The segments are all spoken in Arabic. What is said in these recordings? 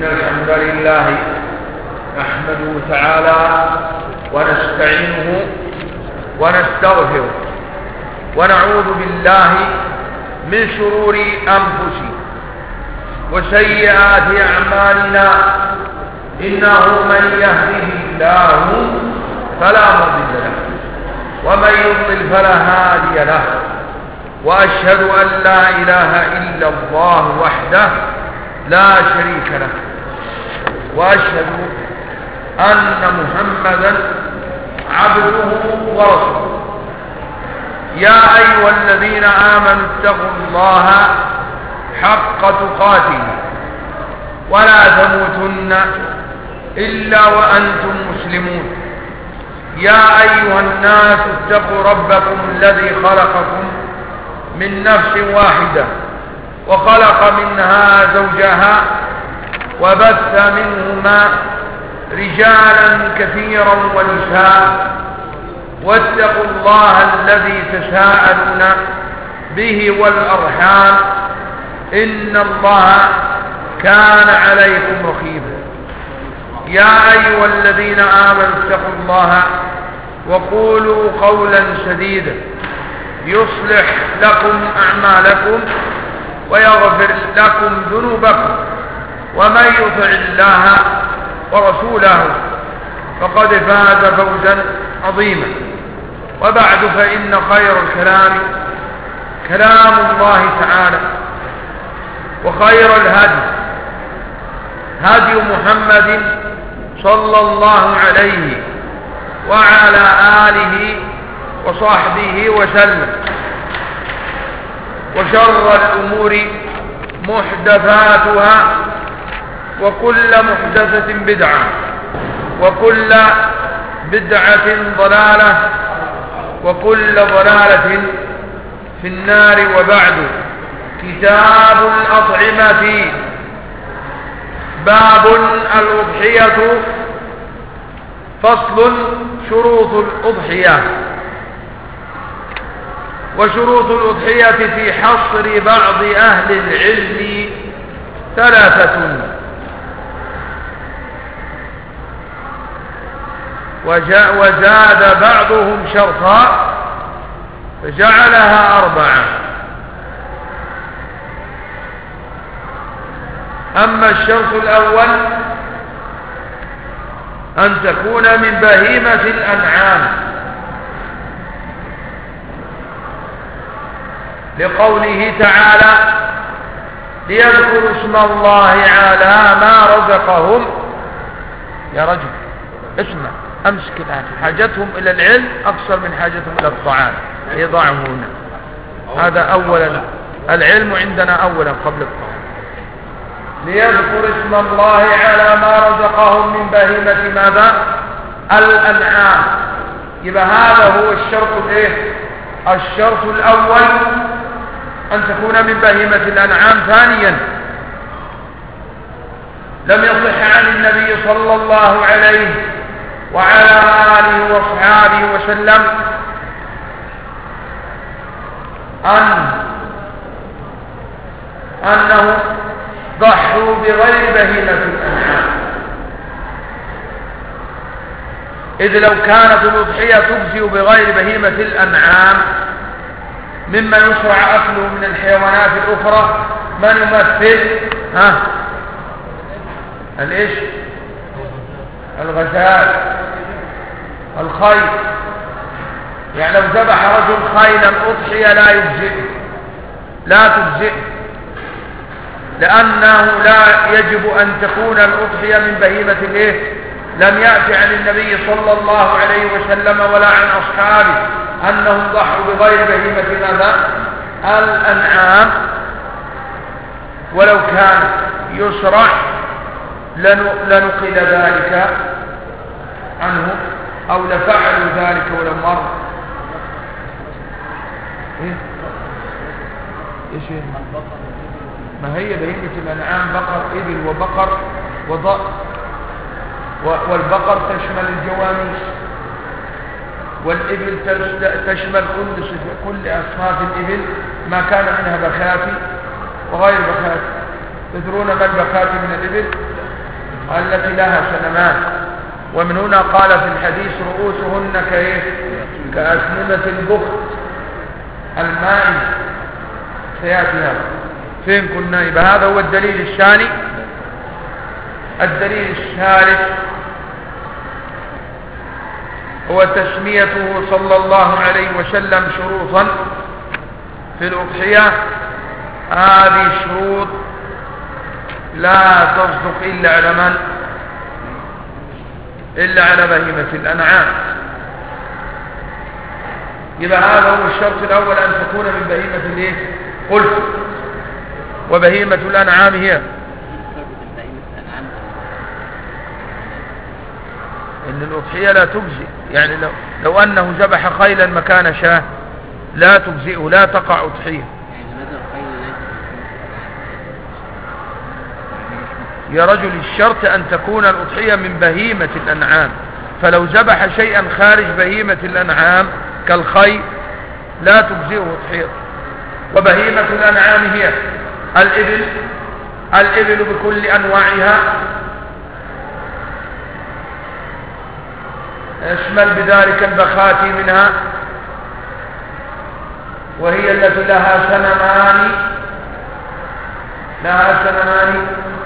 الحمد لله نحمده تعالى ونستعينه ونستغفره ونعوذ بالله من شرور أنفسنا وسيئات أعمالنا إنه من يهده الله فلا مضل له ومن يضلل فلا هادي له وأشهد أن لا إله إلا الله وحده لا شريك له وأشهد أن محمدا عبده ورسوله. يا أيها الذين آمنوا اتقوا الله حق تقاته ولا تموتن إلا وأنتم مسلمون. يا أيها الناس اتقوا ربكم الذي خلقكم من نفس واحدة وخلق منها زوجها وبث منهما رجالا كثيرا ونساء واتقوا الله الذي تساءلون به والأرحام إن الله كان عليكم رقيبا. يا أيها الذين آمنوا اتقوا الله وقولوا قولا سديدا يصلح لكم أعمالكم ويغفر لكم ذنوبكم ومن يطع الله ورسوله فقد فاز فوزا عظيما. وبعد فإن خير الكلام كلام الله تعالى وخير الهدي هدي محمد صلى الله عليه وعلى آله وصحبه وسلم. وشر الأمور محدثاتها وكل محدثة بدعة وكل بدعة ضلالة وكل ضلالة في النار. وبعد، كتاب الأطعمة باب الأضحية. فصل: شروط الأضحية. وشروط الأضحية في حصر بعض أهل العلم ثلاثة، وزاد بعضهم شرطا فجعلها أربعة. أما الشرط الأول أن تكون من بهيمة الأنعام، لقوله تعالى: ليذكروا اسم الله على ما رزقهم. يا رجل اسمع، امسك الآن. حاجتهم إلى العلم أكثر من حاجتهم إلى الطعام، يضعه هنا. هذا أولا، العلم عندنا أولا قبل الطعام. ليذكروا اسم الله على ما رزقهم من بهيمة ماذا؟ الأنعام. يبقى هذا هو الشرط الايه؟ الشرط الأول أن تكون من بهيمة الأنعام. ثانيا، لم يصح عن النبي صلى الله عليه وعلى آله وصحابه وسلم أنه ضحوا بغير بهيمة الأنعام، إذ لو كانت الأضحية تجزئ بغير بهيمة الأنعام مما يشرع أكله من الحيوانات الأخرى، من يمثل الإيش؟ الغزال، الخيل. يعني لو ذبح رجل خيلا أضحية لا يجزئ، لا تجزئ، لأنه لا يجب أن تكون الأضحية من بهيمة الإيه؟ لم يأتي عن النبي صلى الله عليه وسلم ولا عن أصحابه أنهم ضحوا بغير بهيمة ماذا؟ الأنعام. ولو كان يشرع لنقل ذلك عنه أو لفعلوا ذلك ولو مر. إيش هي؟ ما هي بهيمة الأنعام؟ بقر، إبل، وبقر وضأن. والبقر تشمل الجواميس، والإبل تشمل كل أصناف الإبل ما كان منها بخاتي وغير بخاتي. تدرون ما البخاتي من الإبل؟ التي لها سنمان. ومن هنا قال في الحديث رؤوسهن كأسنمة البخت المائي. سيأتي هذا فين كنا؟ يبقى هذا هو الدليل الثاني. الدليل الثالث هو تسميته صلى الله عليه وسلم شروطا في الأضحية. هذه الشروط لا تصدق إلا على من؟ إلا على بهيمة الأنعام. يبقى هذا هو الشرط الأول، أن تكون من بهيمة قلت. وبهيمة الأنعام هي إن الأضحية لا تجزئ. يعني لو أنه ذبح خيلا مكان شاه لا تجزئه، لا تقع أضحية. يا رجل الشرط أن تكون الأضحية من بهيمة الأنعام. فلو ذبح شيئا خارج بهيمة الأنعام كالخيل لا تجزئه أضحية. وبهيمة الأنعام هي الإبل بكل أنواعها، يشمل بذلك البخاتي منها، وهي التي لها سنمان.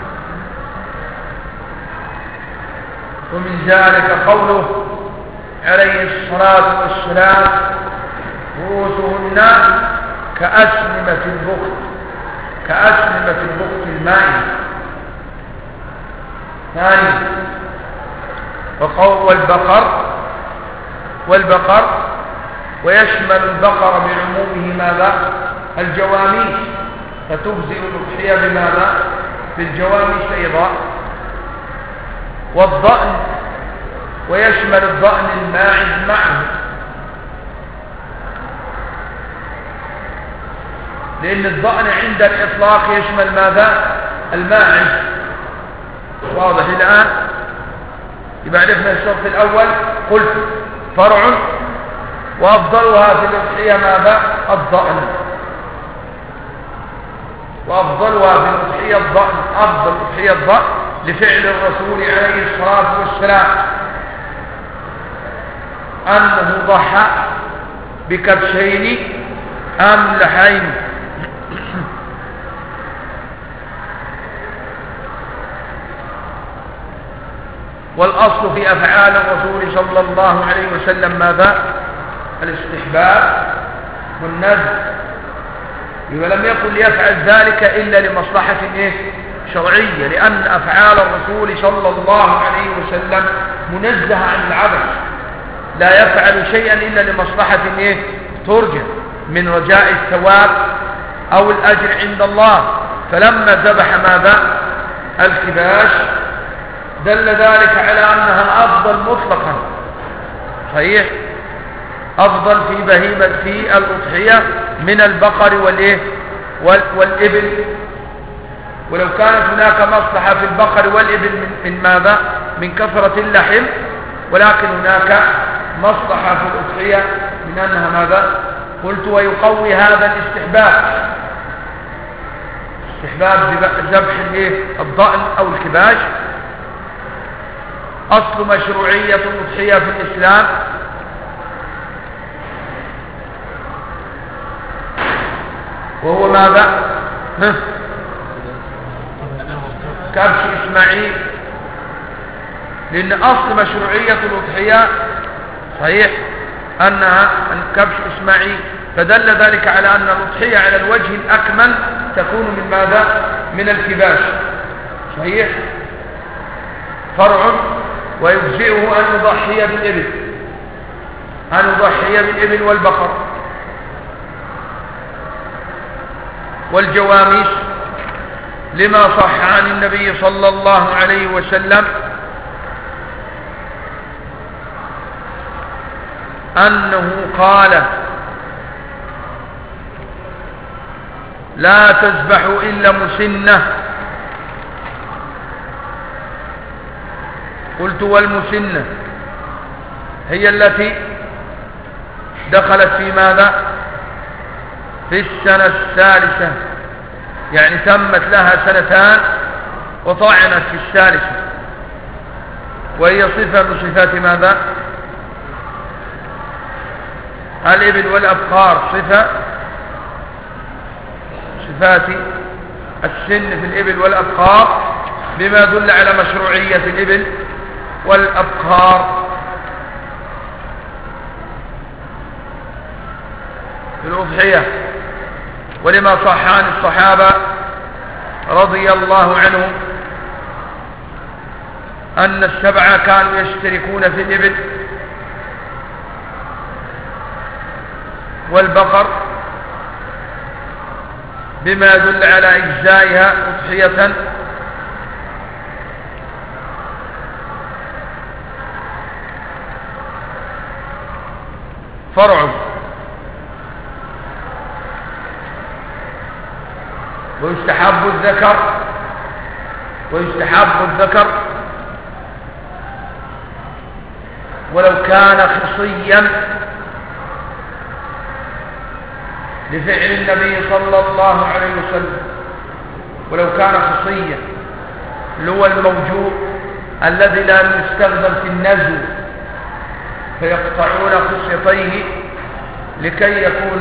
ومن ذلك قوله عليه الصلاة والسلام رؤوسهن كأسنمة البخت المائي. ثاني والبقر ويشمل البقر بعمومه ماذا؟ الجواميس، فتجزئ الأضحية بماذا؟ بالجواميس أيضا. والضأن ويشمل الضأن الماعز معه، لأن الضأن عند الإطلاق يشمل ماذا؟ الماعز. واضح الآن؟ يبقى عرفنا الشرط الأول قلت فرع، وأفضلها في الأضحية ماذا؟ الضأن. وأفضلها في الأضحية الضأن، أفضل الأضحية الضأن لفعل الرسول عليه الصلاة والسلام أنه ضحى بكبشين أملحين. والأصل في أفعال الرسول صلى الله عليه وسلم ماذا؟ الاستحباب والندب. ولم يكن ليفعل ذلك إلا لمصلحة شرعية، لأن أفعال الرسول صلى الله عليه وسلم منزه عن العبث، لا يفعل شيئا إلا لمصلحة ترجى من رجاء الثواب أو الأجر عند الله. فلما ذبح ماذا؟ الكباش دل ذلك على أنها أفضل مطلقا. صحيح، أفضل في بهيمة في الأضحية من البقر والإبل. ولو كانت هناك مصلحة في البقر والإبل من ماذا؟ من كثرة اللحم، ولكن هناك مصلحة في الأضحية من أنها ماذا؟ قلت ويقوي هذا استحباب ذبح الضأن أو الكباش. أصل مشروعية الأضحية في الإسلام وهو ماذا؟ كبش إسماعيل، لأن أصل مشروعية الأضحية صحيح أنها كبش إسماعيل، فدل ذلك على أن الأضحية على الوجه الأكمل تكون من ماذا؟ من الكباش. صحيح، فرع. ويجزئه أن يضحي بالإبل والبقر والجواميس، لما صح عن النبي صلى الله عليه وسلم أنه قال لا تذبحوا إلا مسنة. قلت والمسنة هي التي دخلت في ماذا؟ في السنة الثالثة، يعني تمت لها 2 سنين وطعنت في الثالثة. وهي صفة من صفات ماذا؟ الإبل والأبقار، صفة صفات السن في الإبل والأبقار، بما يدل على مشروعية الإبل والأبقار في الأضحية. ولما صح عن الصحابة رضي الله عنهم أن السبعة كانوا يشتركون في الإبل والبقر، بما يدل على إجزائها أضحية. فرع. ويستحب الذكر ولو كان خصيا لفعل النبي صلى الله عليه وسلم، ولو كان خصيا اللي هو الموجود الذي لا يستخدم في النزو، فيقطعون خصيتيه لكي يكون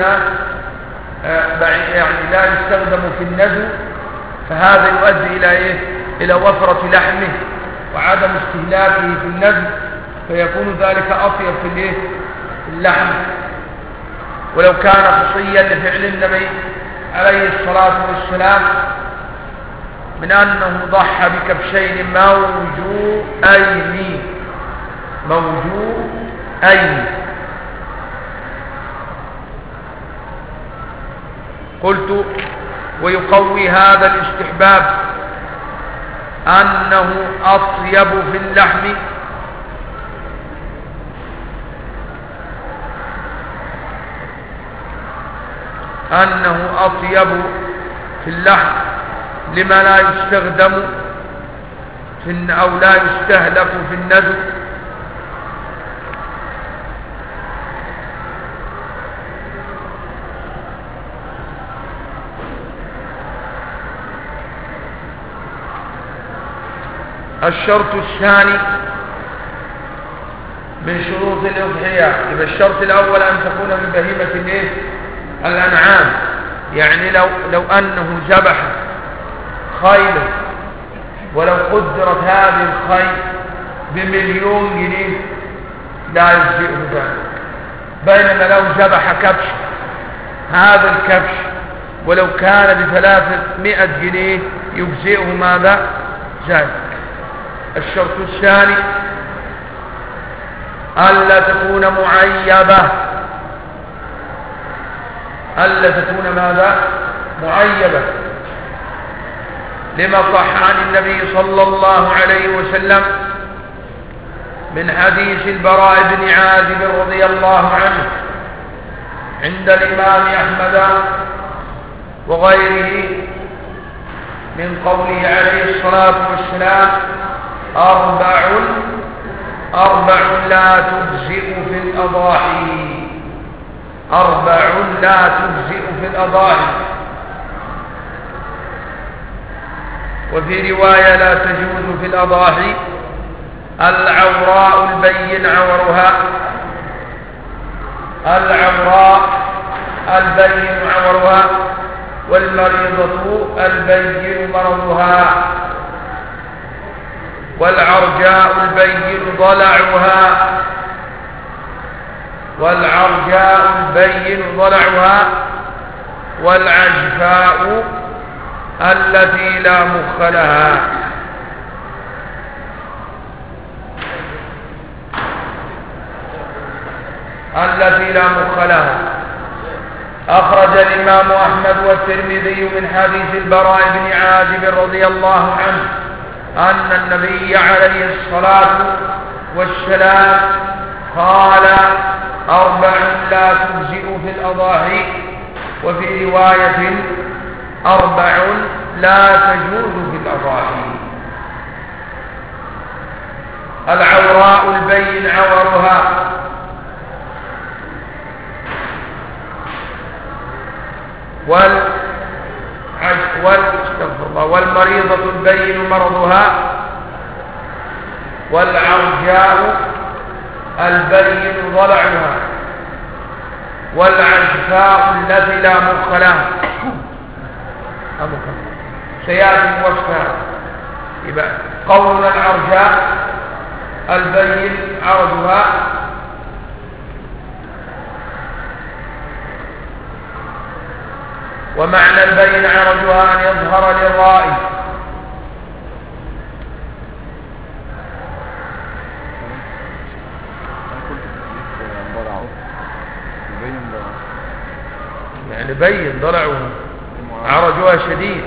يعني لا يستخدم في النزو، فهذا يؤدي إلى إيه؟ إلى وفرة لحمه وعدم استهلاكه في النزو، فيكون ذلك أطيب في الإيه؟ اللحم. ولو كان خصيا لفعل النبي عليه الصلاة والسلام من أنه ضحى بكبشين موجوءين. قلت ويقوي هذا الاستحباب أنه أطيب في اللحم لما لا يستخدم أو لا يستهلك في النذر، الشرط الثاني من شروط الأضحية. يبقى الشرط الأول أن تكون من بهيمة الأنعام، يعني لو أنه ذبح خيل ولو قدرت هذه الخيل ب1,000,000 جنيه لا يجزئه ذلك، بينما لو ذبح كبش، هذا الكبش ولو كان ب300 جنيه يجزئه ماذا؟ ذلك. الشرط الثاني ألا تكون معيبة، ألا تكون ماذا؟ معيبة، لما صح عن النبي صلى الله عليه وسلم من حديث البراء بن عازب رضي الله عنه عند الإمام أحمد وغيره من قوله عليه الصلاة والسلام: أربع لا تجزئ في الأضاحي، 4 لا تجزئ في الأضاحي. وفي رواية لا تجوز في الأضاحي: العوراء البين عورها، والمريضة البين مرضها، والعرجاء البين ضلعها، والعجفاء التي لا مخ لها. أخرج الإمام أحمد والترمذي من حديث البراء بن عازب رضي الله عنه أن النبي عليه الصلاة والسلام قال: 4 لا تجزئ في الأضاحي. وفي رواية: 4 لا تجوز في الأضاحي: العوراء البين عورها، والمريضة البين مرضها، والعرجاء البين ضلعها والعجفاء التي لا مخ لها سيأتي وصفها. يبقى قولنا العرجاء البين عرضها ومعنى البين عرضها أن يظهر للرائي. يعني بين ضلعها عرجها شديد.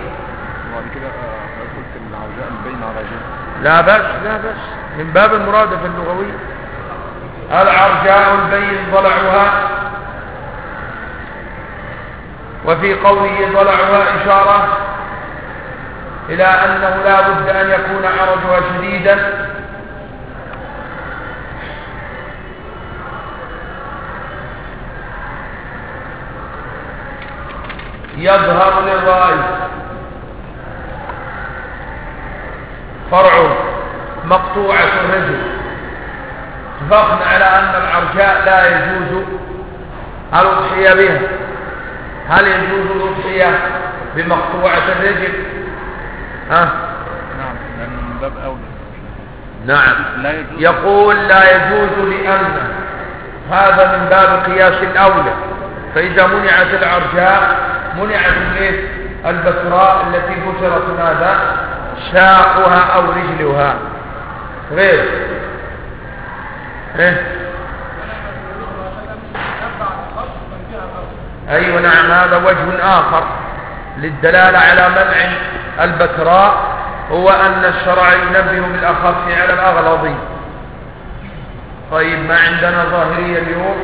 لا بأس لا بأس من باب المرادف اللغوي. العرجاء البين ضلعها، وفي قوله ضلعها إشارة إلى أنه لا بد أن يكون عرجها شديدا يظهر للرائي. فرع مقطوعة الرجل، اتفقنا على أن العرجاء لا يجوز الأضحية بها. هل يجوز الأضحية بمقطوعة الرجل؟ نعم من باب أولى. نعم يقول لا يجوز لأن هذا من باب قياس الأولى. فإذا منعت العرجاء منعت البتراء التي بترت ماذا؟ ساقها أو رجلها غير أيوة نعم. هذا وجه آخر للدلالة على منع البتراء، هو أن الشرع ينبه بالأخف على الأغلظ. طيب ما عندنا ظاهرية اليوم.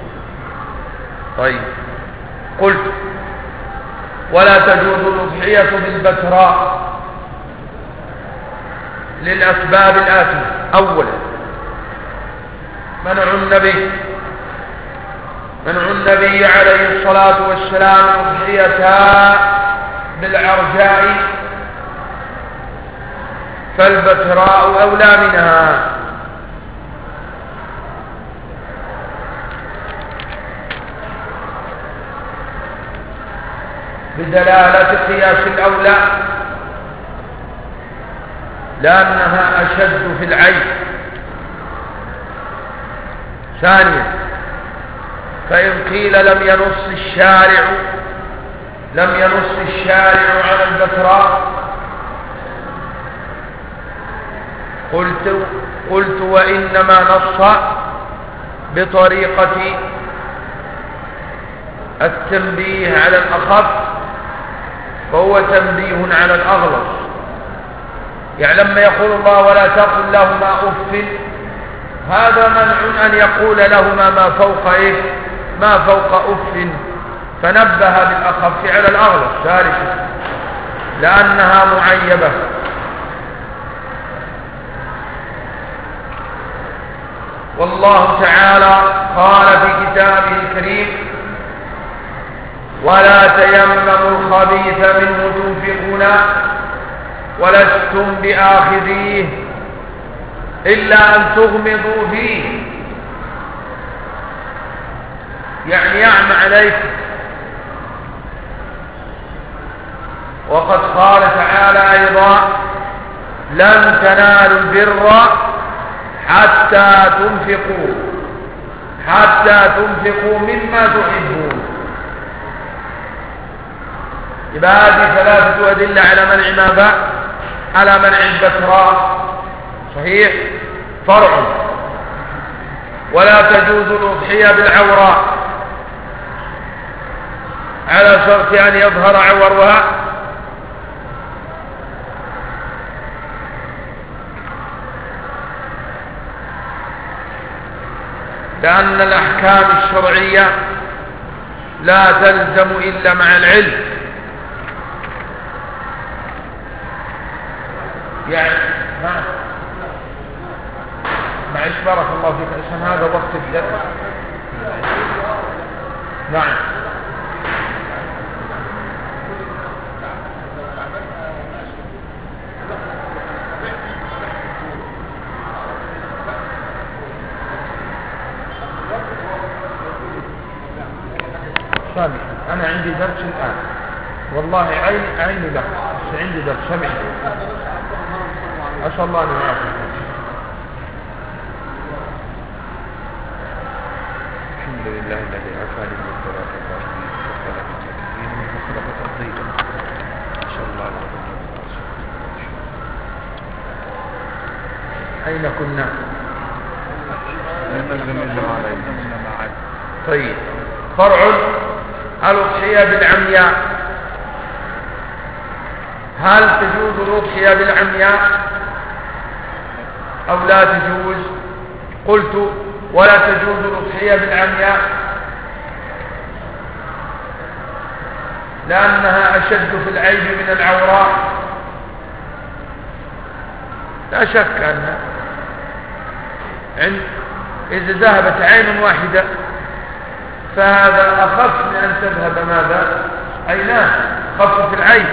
طيب قلت ولا تجوز الأضحية بالبتراء للأسباب الآتية. أولا منع النبي عليه الصلاة والسلام الأضحية بالعرجاء، فالبتراء أولى منها. بدلالة قياس الأولى لأنها أشد في العين. ثانيا فإن قيل لم ينص الشارع على البتراء قلت وإنما نص بطريقة التنبيه على الأخف، فهو تنبيه على الأغلظ. يعني لما يقول الله ولا تقل لهما أف، هذا منع أن يقول لهما ما فوق أف، فنبه بالأخف على الأغلظ. ثالثا لأنها معيبة. والله تعالى قال في كتابه الكريم ولا تيمموا الخبيث منه تنفقون ولستم بآخذيه إلا أن تغمضوا فيه، يعني يعمى عليكم. وقد قال تعالى أيضا لن تنالوا البر حتى تنفقوا مما تحبون. يبقى هذه ثلاثة أدلة على منع ماذا؟ على منع البتراء. صحيح. فرع ولا تجوز الأضحية بالعوراء على شرط أن يظهر عورها، لأن الأحكام الشرعية لا تلزم إلا مع العلم. يعني معلش بارك الله فيك، عشان هذا وقت الدرس. نعم سامحني أنا عندي درس الآن والله عيني لك بس عندي درس سامحني أسأل الله أن يعافيك. الحمد لله الذي عافاني من الضلال الظالمين وخلق المتقين من مخلقة الضيقة. إن شاء الله أين كنا؟ طيب فرع الأضحية بالعمياء. هل تجوز الأضحية بالعمياء أو لا تجوز؟ قلت ولا تجوز الأضحية بالعمياء لأنها أشد في العيب من العوراء. لا شك أن إذا ذهبت عين واحدة فهذا أخف من أن تذهب ماذا؟ عينان، أخف في العين.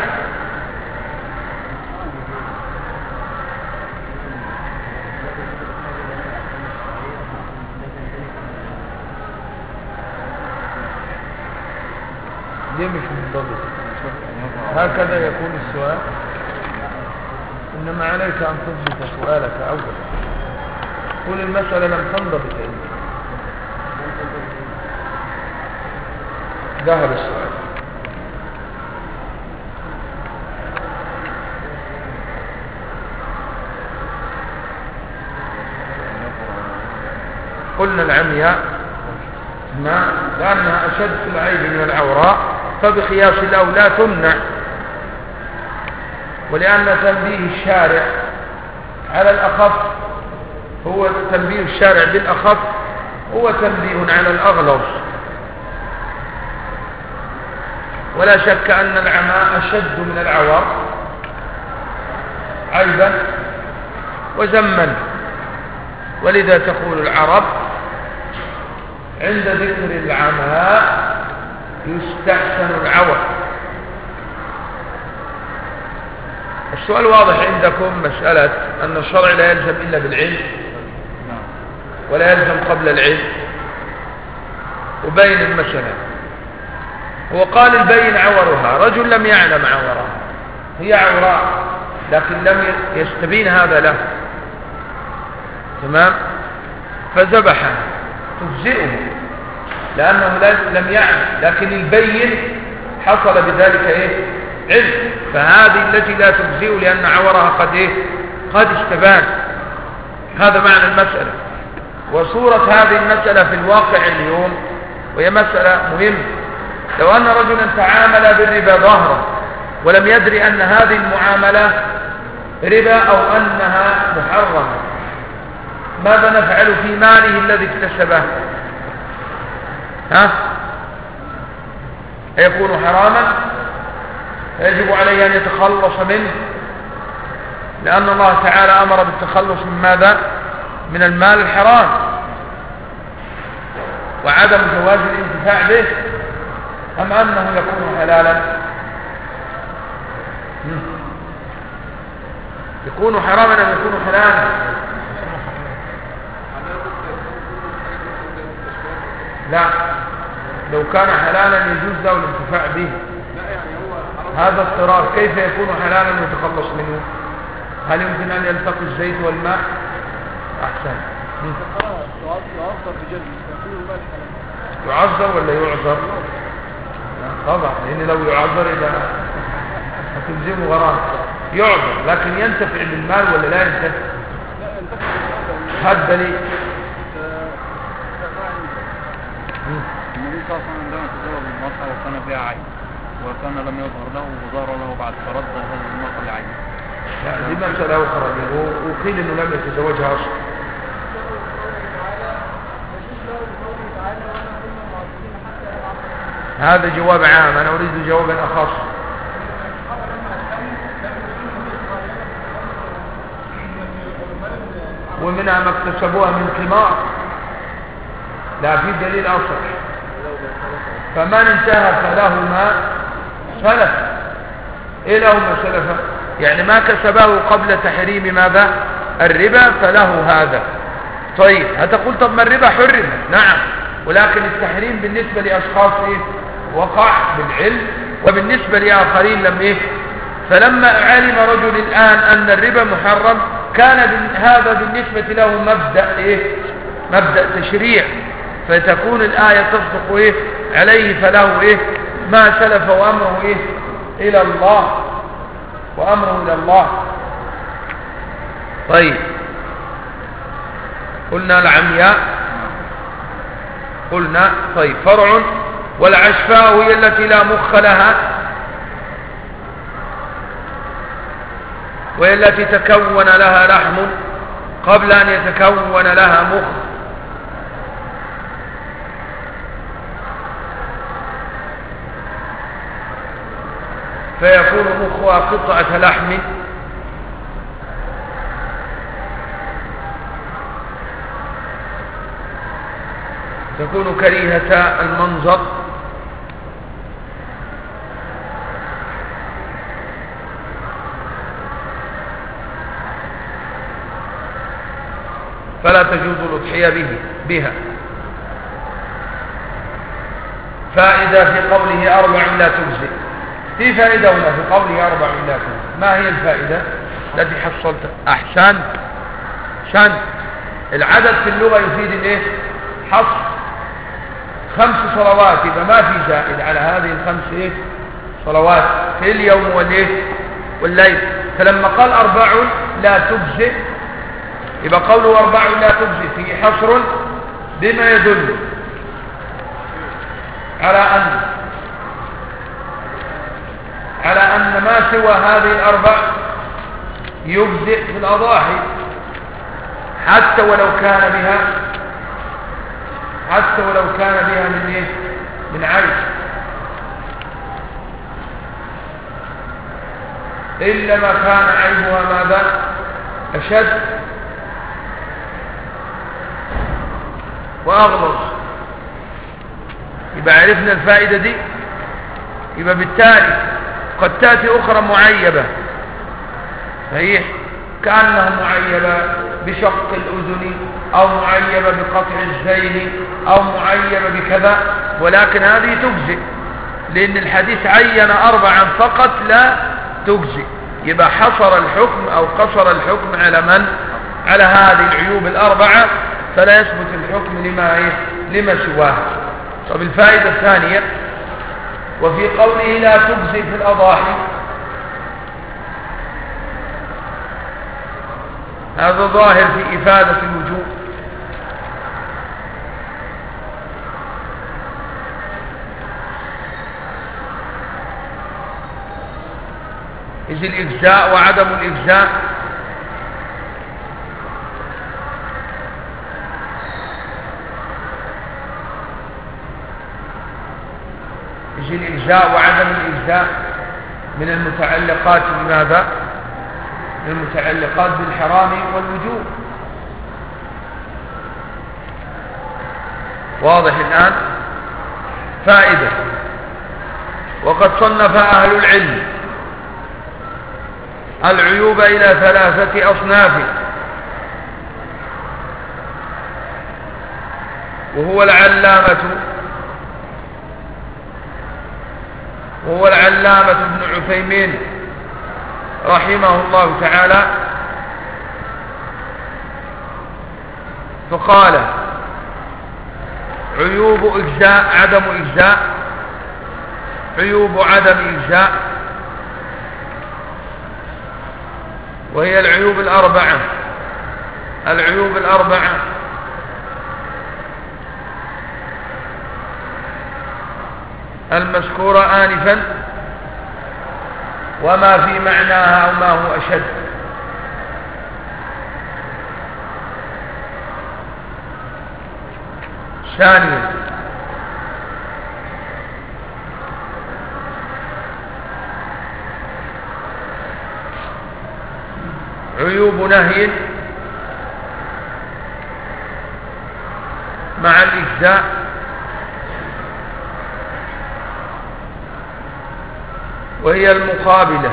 ليه مش منضبط؟ هكذا يكون السؤال. إنما عليك أن تضبط سؤالك أولا. قل المسألة لم تنضبط عندك. ذهب السؤال. قلنا العمياء لأنها أشد في العيب من العوراء فبقياس الأولى تمنع، ولأن تنبيه الشارع على الأخف هو تنبيه الشارع بالأخف هو تنبيه على الأغلظ. ولا شك أن العمى أشد من العور عيبا وذما، ولذا تقول العرب عند ذكر العمى يستحسن العور. السؤال واضح عندكم، مسألة أن الشرع لا يلزم إلا بالعلم ولا يلزم قبل العلم، وبين المسألة. هو قال البين عورها، رجل لم يعلم عورها، هي عوراء لكن لم يستبين هذا له، تمام، فذبحها تجزئه لأنه لم يعلم، لكن البين حصل بذلك علم، فهذه التي لا تجزئه لأن عورها قد استبان. هذا معنى المسألة. وصورة هذه المسألة في الواقع اليوم وهي مسألة مهمة. لو أن رجلا تعامل بالربا ظاهرا ولم يدري أن هذه المعاملة ربا أو أنها محرمة، ماذا نفعل في ماله الذي اكتسبه؟ يكون حراما، يجب عليه أن يتخلص منه، لأن الله تعالى أمر بالتخلص من ماذا؟ من المال الحرام، وعدم جواز الانتفاع به، أم أنه يكون حلالا؟ يكون حراما أم يكون حلالا؟ لا، لو كان حلالا يجوز له الانتفاع به. هذا اضطرار، كيف يكون حلالا ويتخلص منه؟ هل يمكن أن يلتقي الزيت والماء؟ أحسن. يعذر ولا يعذر؟ طبعا، لأن لو يعذر إذا هتلزمه غرامة. يعذر لكن ينتفع بالمال ولا لا ينتفع؟ هذا دليل. النبي صلى الله عليه وسلم عندما تزوج المرأة وكان فيها عين وكان لم يظهر له وظهر له بعد فرد هذه المرأة لعين. لا، دي مسألة أخرى، وقيل إنه لم يتزوجها أصلا. هذا جواب عام، أنا أريد جوابا أخص. ومنها ما اكتسبوها من ثمار، لا في دليل أوسع. فمن انتهى فله ما سلف. إيه له ما سلف؟ يعني ما كسبه قبل تحريم ماذا؟ الربا، فله هذا. طيب هتقول طب ما الربا حرم، نعم، ولكن التحريم بالنسبة لأشخاص وقع بالعلم، وبالنسبة لآخرين لم إيه. فلما علم رجل الآن أن الربا محرم كان هذا بالنسبة له مبدأ إيه؟ مبدأ تشريع، فتكون الآية تصدق إيه؟ عليه، فله إيه؟ ما سلف وأمره إيه؟ إلى الله، وأمره إلى الله. طيب قلنا العمياء، قلنا طيب فرع. والعشفاء هي التي لا مخ لها، وهي التي تكون لها لحم قبل أن يتكون لها مخ. فيكون مخها قطعة لحم تكون كريهة المنظر، فلا تجوز الأضحية بها. فائدة في قوله 4 لا تجزئ. في فائدة هنا في قوله 4 لا تجزئ. ما هي الفائدة التي حصلتها؟ أحسنت. العدد في اللغة يفيد الايه؟ حصر. 5 صلوات، يبقى ما في زائد على هذه ال5 ايه؟ صلوات في اليوم والليل. فلما قال 4 لا تجزئ، يبقى قوله 4 لا تجزئ فيه حصر، بما يدل على أن ما سوى هذه ال4 يجزئ في الأضاحي، حتى ولو كان بها من ايه؟ من عيب، إلا ما كان عيبها ماذا؟ أشد وأغلظ. يبقى عرفنا الفائدة دي. يبقى بالتالي قد تأتي أخرى معيبة، صحيح، كأنها معيبة بشق الأذن، أو معيبة بقطع الزين، أو معيبة بكذا، ولكن هذه تجزئ، لأن الحديث عين 4 فقط لا تجزئ. يبقى حصر الحكم أو قصر الحكم على من؟ على هذه العيوب ال4، فلا يثبت الحكم لما سواه. طب الفائدة الثانية، وفي قوله لا تجزئ في الأضاحي، هذا ظاهر في إفادة الوجوب، إذ الإجزاء وعدم الإجزاء وعدم الإجزاء من المتعلقات بماذا؟ من المتعلقات بالحرام والوجوب. واضح الآن؟ فائدة. وقد صنف أهل العلم العيوب إلى 3 أصناف، وهو العلامة ابن عثيمين رحمه الله تعالى، فقال: عيوب إجزاء، عدم إجزاء، عيوب عدم إجزاء، وهي العيوب الأربعة. المذكورة آنفا، وما في معناها أو ما هو أشد. ثانيا، عيوب نهي مع الإجزاء، وهي المقابلة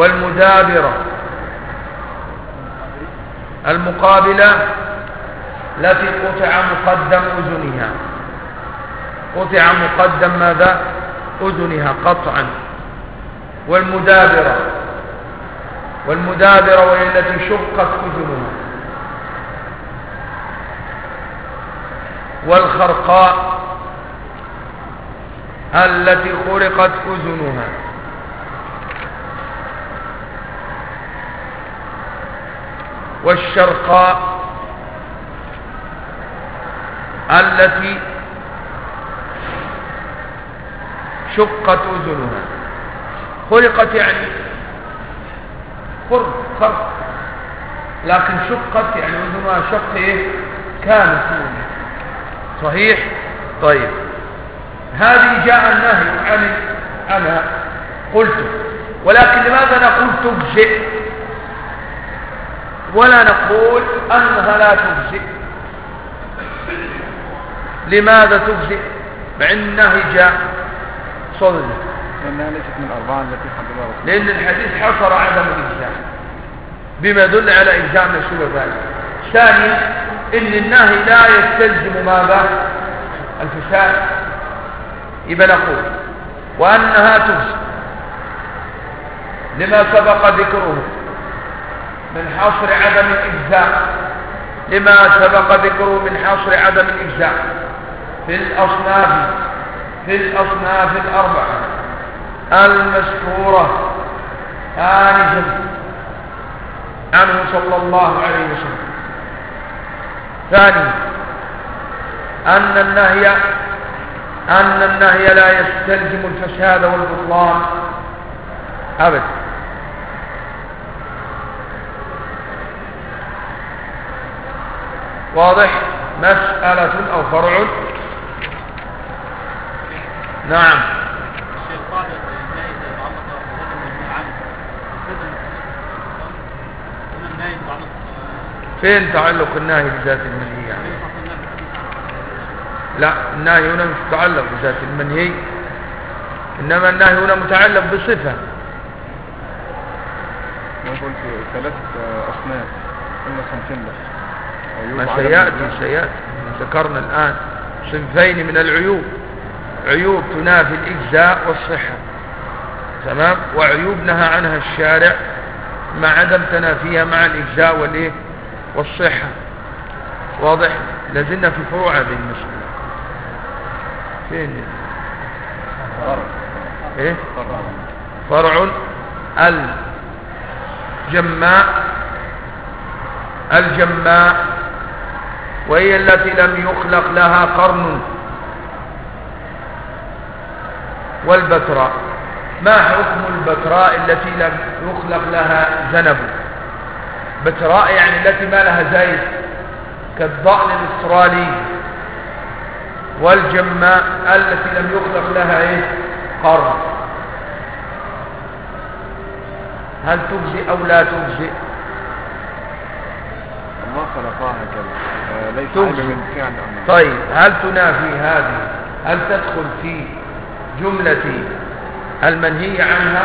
والمدابرة. المقابلة التي قطع مقدم أذنها، قطع مقدم ماذا؟ أذنها قطعا. والمدابرة، والمدابرة وهي التي شقت أذنها. والخرقاء التي خرقت أذنها. والشرقاء التي شقت أذنها. خرقت يعني خرق، لكن شقت يعني أذنها شق إيه؟ كانت صحيح. طيب هذه جاء النهي عنها قلت، ولكن لماذا نقول تجزئ ولا نقول أنها لا تجزئ؟ لماذا تجزئ مع النهي جاء صلى؟ لأنها ليست من الأربعة التي حددها رسول الله. لأن الحديث حصر عدم الإجزاء بما يدل على إجزاء من شبه ذلك. ثانيا إن النهي لا يستلزم ماذا؟ الفساد. يبقى نقول وأنها تجزئ لما سبق ذكره من حصر عدم الإجزاء، لما سبق ذكره من حصر عدم الإجزاء في الأصناف الأربعة المذكورة آنفا عنه صلى الله عليه وسلم. ثانيا أن النهي لا يستلزم الفساد والبطلان أبدا. واضح؟ مسألة أو فرع. نعم. فين تعلق النهي بذات المنهي يعني؟ لا، النهي هنا مش متعلق بذات المنهي، إنما النهي هنا متعلق بصفة. نقول في 3 أصناف إلا 50 بس. ما سيأتي ذكرنا الآن صنفين من العيوب، عيوب تنافي الإجزاء والصحة، تمام، وعيوب نهى عنها الشارع مع عدم تنافيها مع الإجزاء والإيه والصحة. واضح؟ لازلنا في فروع هذه المسألة. فين ايه؟ فرع الجماء وهي التي لم يخلق لها قرن. والبتراء، ما حكم البتراء التي لم يخلق لها ذنب؟ بتراء يعني التي ما لها زيت كالضأن الأسترالي. والجماء التي لم يخلق لها ايه؟ قرن. هل تجزئ أو لا تجزئ؟ الله خلقها هكذا ليس عيبا من فعل. طيب هل تنافي هذه؟ هل تدخل في جملة المنهي عنها؟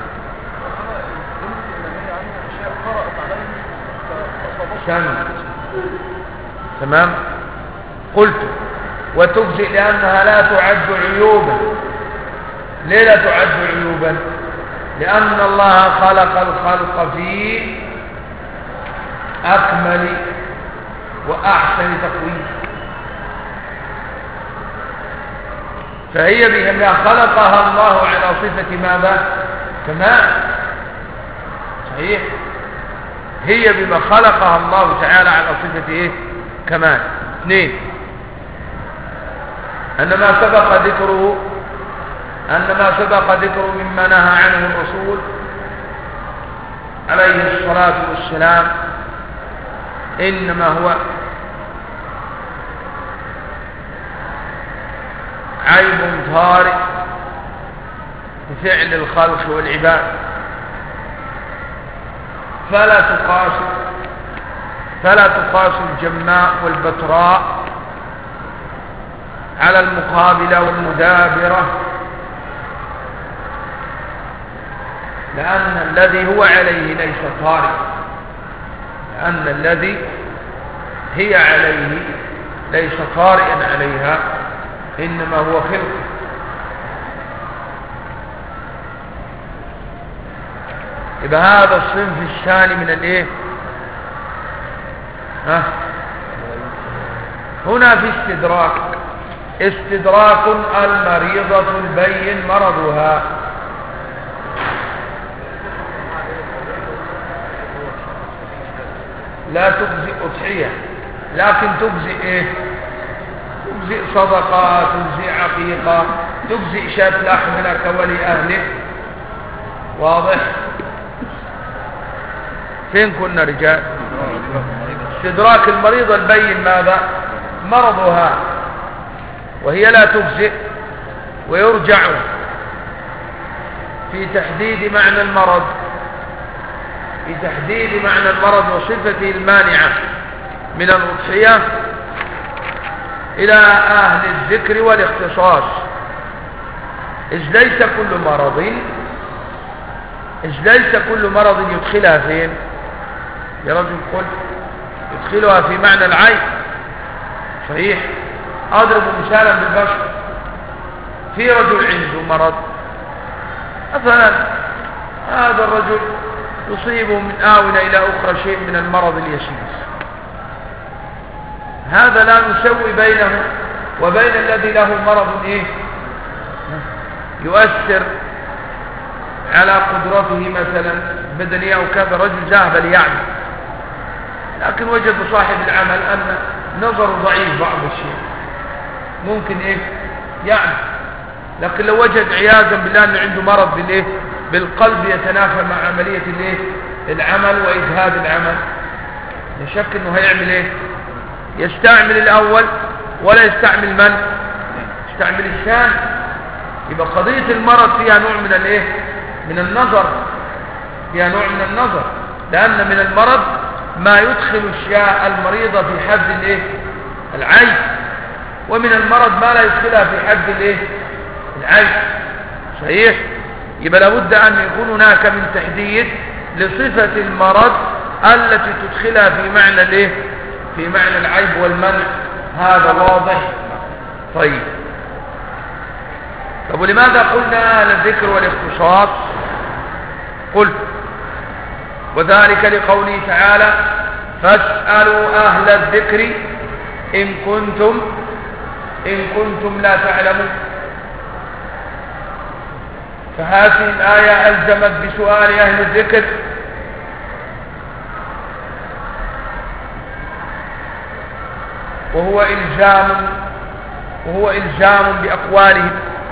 تمام. قلت وتجزئ لأنها لا تعد عيوبا. ليه لا تعد عيوبا؟ لأن الله خلق الخلق في أكمل وأحسن تقويم، فهي بما خلقها الله على صفة ماذا؟ كمال. صحيح، هي بما خلقها الله تعالى على صفة ايه؟ كمال. 2 أن ما سبق ذكره مما نهى عنه الرسول عليه الصلاة والسلام إنما هو عيب طارئ بفعل الخلق والعباد، فلا تقاس الجماء والبتراء على المقابلة والمدابرة، لأن الذي هو عليه ليس طارئ، لأن الذي هي عليه، ليس طارئا عليها، إنما هو خلق. يبقى هذا الصنف الثاني من الايه؟ هنا في استدراك المريضة البين مرضها. لا تجزئ أضحية، لكن تجزئ ايه؟ تجزئ صدقة، تجزئ عقيقة، تجزئ شاة لحم لك ولأهلك. واضح؟ فين كنا رجال؟ استدراك المريضة البين ماذا؟ مرضها، وهي لا تجزئ. ويرجع في تحديد معنى المرض، في تحديد معنى المرض وصفته المانعة من الأضحية إلى أهل الذكر والاختصاص. إذ ليس كل مرض يدخلها فين؟ يا رجل قل يدخلها في معنى العين. صحيح. أضرب مثالا بالبشر. في رجل عنده مرض مثلا، هذا الرجل يصيبه من آونة إلى أخرى شيء من المرض اليسير، هذا لا نسوي بينه وبين الذي له مرض ايه؟ يؤثر على قدرته مثلا بدنية أو كذا. رجل ذهب ليعمل، لكن وجد صاحب العمل أن نظر ضعيف بعض الشيء، ممكن ايه؟ يعمل. لكن لو وجد عياذا بالله أنه عنده مرض بالايه؟ بالقلب يتنافى مع عملية الايه؟ العمل وإجهاد العمل، لا شك انه هيعمل ايه؟ يستعمل الأول ولا يستعمل من؟ يستعمل الثاني. يبقى قضية المرض فيها نوع من الايه؟ من النظر، فيها نوع من النظر، لأن من المرض ما يدخل الشاة المريضة في حد الايه؟ العين، ومن المرض ما لا يدخلها في حد الايه؟ العين. صحيح. يبقى لابد أن يكون هناك من تحديد لصفة المرض التي تدخلها في معنى الايه؟ في معنى العيب والمنع. هذا واضح. طيب ولماذا قلنا أهل الذكر والاختصاص؟ قلت وذلك لقوله تعالى فاسألوا أهل الذكر إن كنتم لا تعلمون. فهذه الآية ألزمت بسؤال أهل الذكر، وهو إلزام بأقوالهم،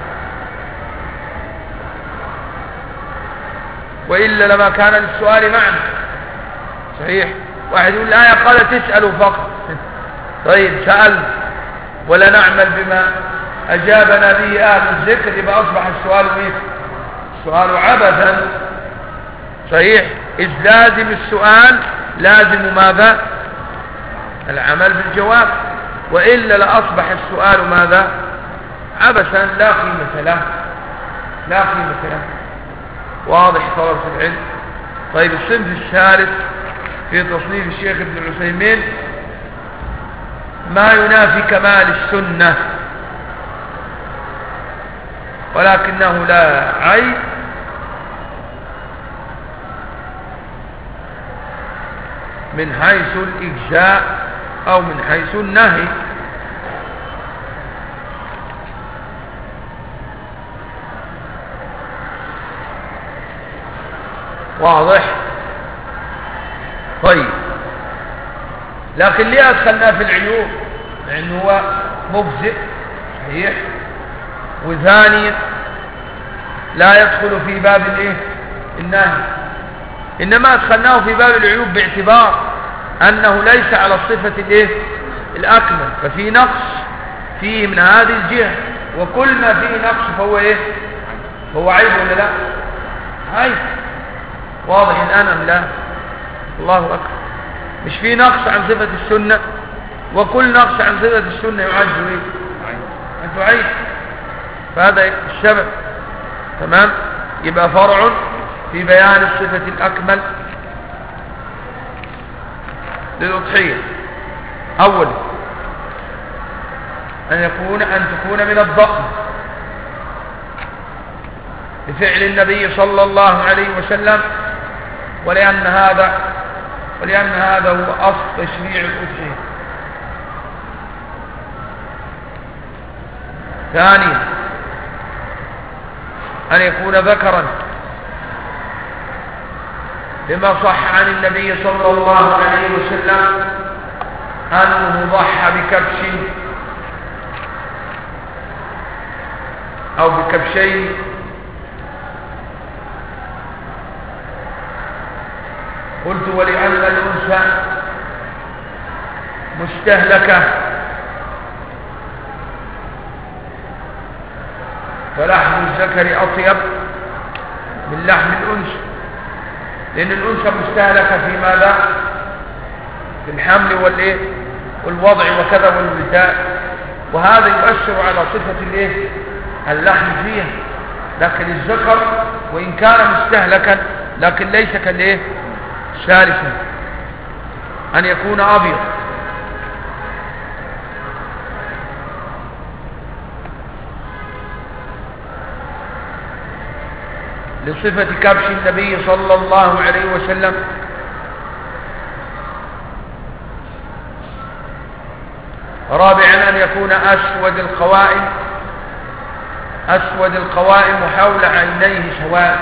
وإلا لما كان للسؤال معنى. صحيح. واحد يقول الآية قالت تسألوا فقط، طيب سأل ولا نعمل بما أجابنا به أهل الذكر، يبقى أصبح السؤال إيه؟ السؤال عبثا. صحيح. إذ لازم السؤال لازم ماذا؟ العمل بالجواب، وإلا لأصبح السؤال ماذا؟ عبثا لا قيمة له، لا قيمة له. واضح طلبة العلم؟ طيب الصنف الثالث في تصنيف الشيخ ابن عثيمين ما ينافي كمال السنة ولكنه لا عيب من حيث الإجزاء أو من حيث النهي. واضح. طيب لكن ليه أدخلنا في العيوب؟ لأنه هو مجزئ. صحيح. وثانيا لا يدخل في باب الايه؟ النهي، إنما أدخلناه في باب العيوب باعتبار أنه ليس على الصفة الايه؟ الأكمل، ففي نقص فيه من هذه الجهة، وكل ما فيه نقص فهو ايه؟ هو عيب ولا لا؟ عيب. واضح الآن أم لا؟ الله أكبر. مش فيه نقص عن صفة السنة، وكل نقص عن صفة السنة يعد ايه؟ أنت عيب. فهذا السبب. تمام. يبقى فرع في بيان الصفة الأكمل للأضحية. أولا أن تكون من الضأن بفعل النبي صلى الله عليه وسلم، ولأن هذا هو أصل تشريع الأضحية. ثانيا أن يكون ذكرا لما صح عن النبي صلى الله عليه وسلم أنه ضحى بكبش أو بكبشين قلت ولأن الأنثى مستهلكة فلحم الذكر أطيب من لحم الأنثى، لأن الأنثى مستهلكة في ماذا؟ في الحمل والوضع وكذا والولداء، وهذا يؤثر على صفة اللحم فيها. لكن الذكر وإن كان مستهلكا لكن ليس ثالثا أن يكون أبيض. لصفة كبش النبي صلى الله عليه وسلم. رابعا أن يكون أسود القوائم حول عينيه سواء،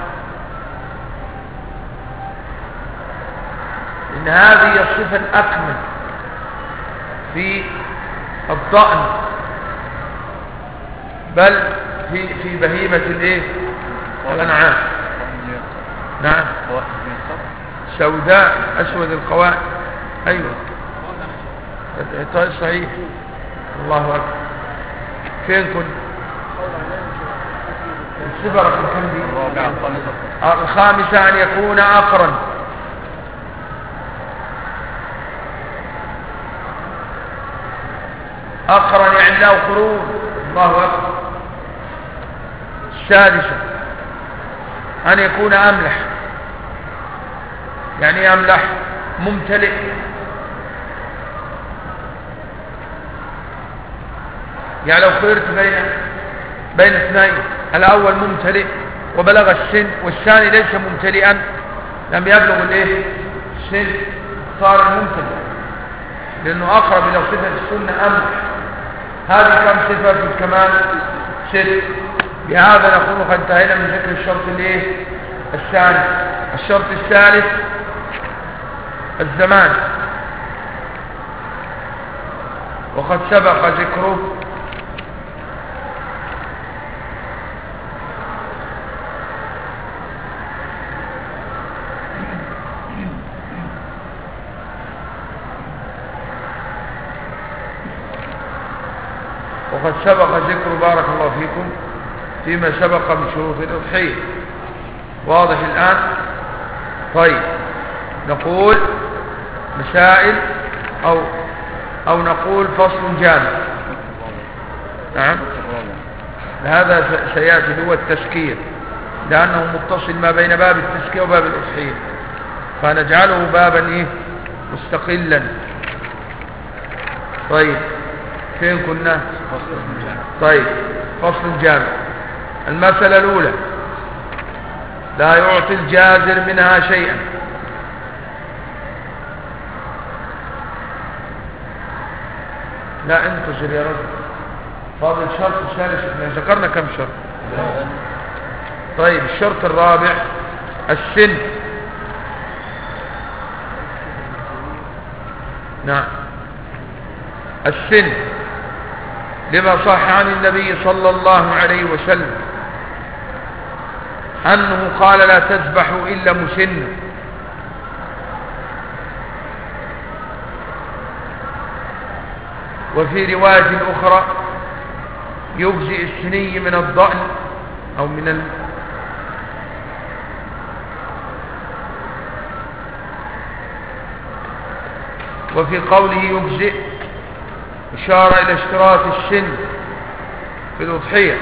إن هذه الصفة الأكمل في الضأن، بل في بهيمة الأنعام. نعم، سوداء أسود القوائم. أيوة صحيح. الله أكبر. فين كنت؟ الصفة رقم كم دي؟ الخامسة أن يكون أقرن. أقرن يعني له قرون. الله أكبر. السادسة أن يكون أملح. يعني أملح ممتلئ، يعني لو خيرت بين اثنين، الأول ممتلئ وبلغ السن، والثاني ليس ممتلئا لم يبلغ السن، صار الممتلئ، لأنه أقرب إلى صفة السنة أملح. هذه كم صفة في الكمال؟ 6. بهذا نكون قد انتهينا من ذكر الشرط الثاني. الشرط الثالث الزمان، وقد سبق ذكره بارك الله فيكم فيما سبق من شروط الأضحية. واضح الآن؟ طيب نقول مسائل أو نقول فصل جامع. نعم، هذا سيأتي هو التزكية، لأنه متصل ما بين باب التزكية وباب الأضحية، فنجعله بابا مستقلا. طيب فين كنا؟ طيب فصل جامع. المسألة الأولى: لا يعطي الجازر منها شيئا. لا انتظر يا رجل، فاضل الشرط الثالث. احنا ذكرنا كم شرط؟ طيب الشرط الرابع السن. نعم، السن لما صح عن النبي صلى الله عليه وسلم أنه قال: لا تذبحوا إلا مسنا. وفي رواية أخرى: يجزئ السني من الضأن أو وفي قوله يجزئ إشارة إلى اشتراط السن في الأضحية.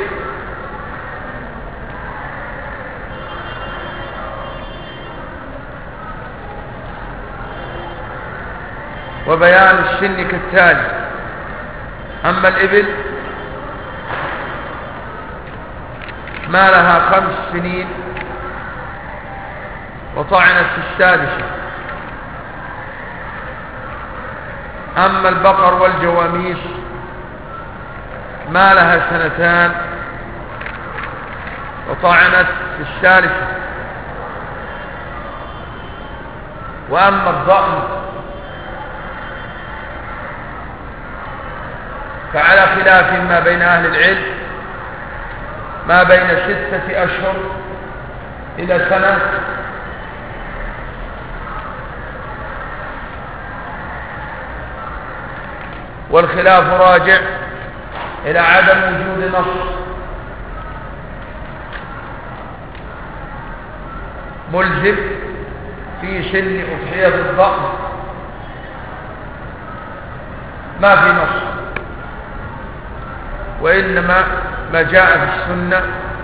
وبيان السن كالتالي: أما الإبل ما لها 5 سنين وطعنت في السادسة. أما البقر والجواميس ما لها 2 سنين وطعنت في الثالثة. وأما الضأن فعلى خلاف ما بين أهل العلم ما بين 6 أشهر إلى 1 سنة، والخلاف راجع إلى عدم وجود نص ملزم في سن أضحية الضأن، ما في نص، وإنما ما جاء في السنة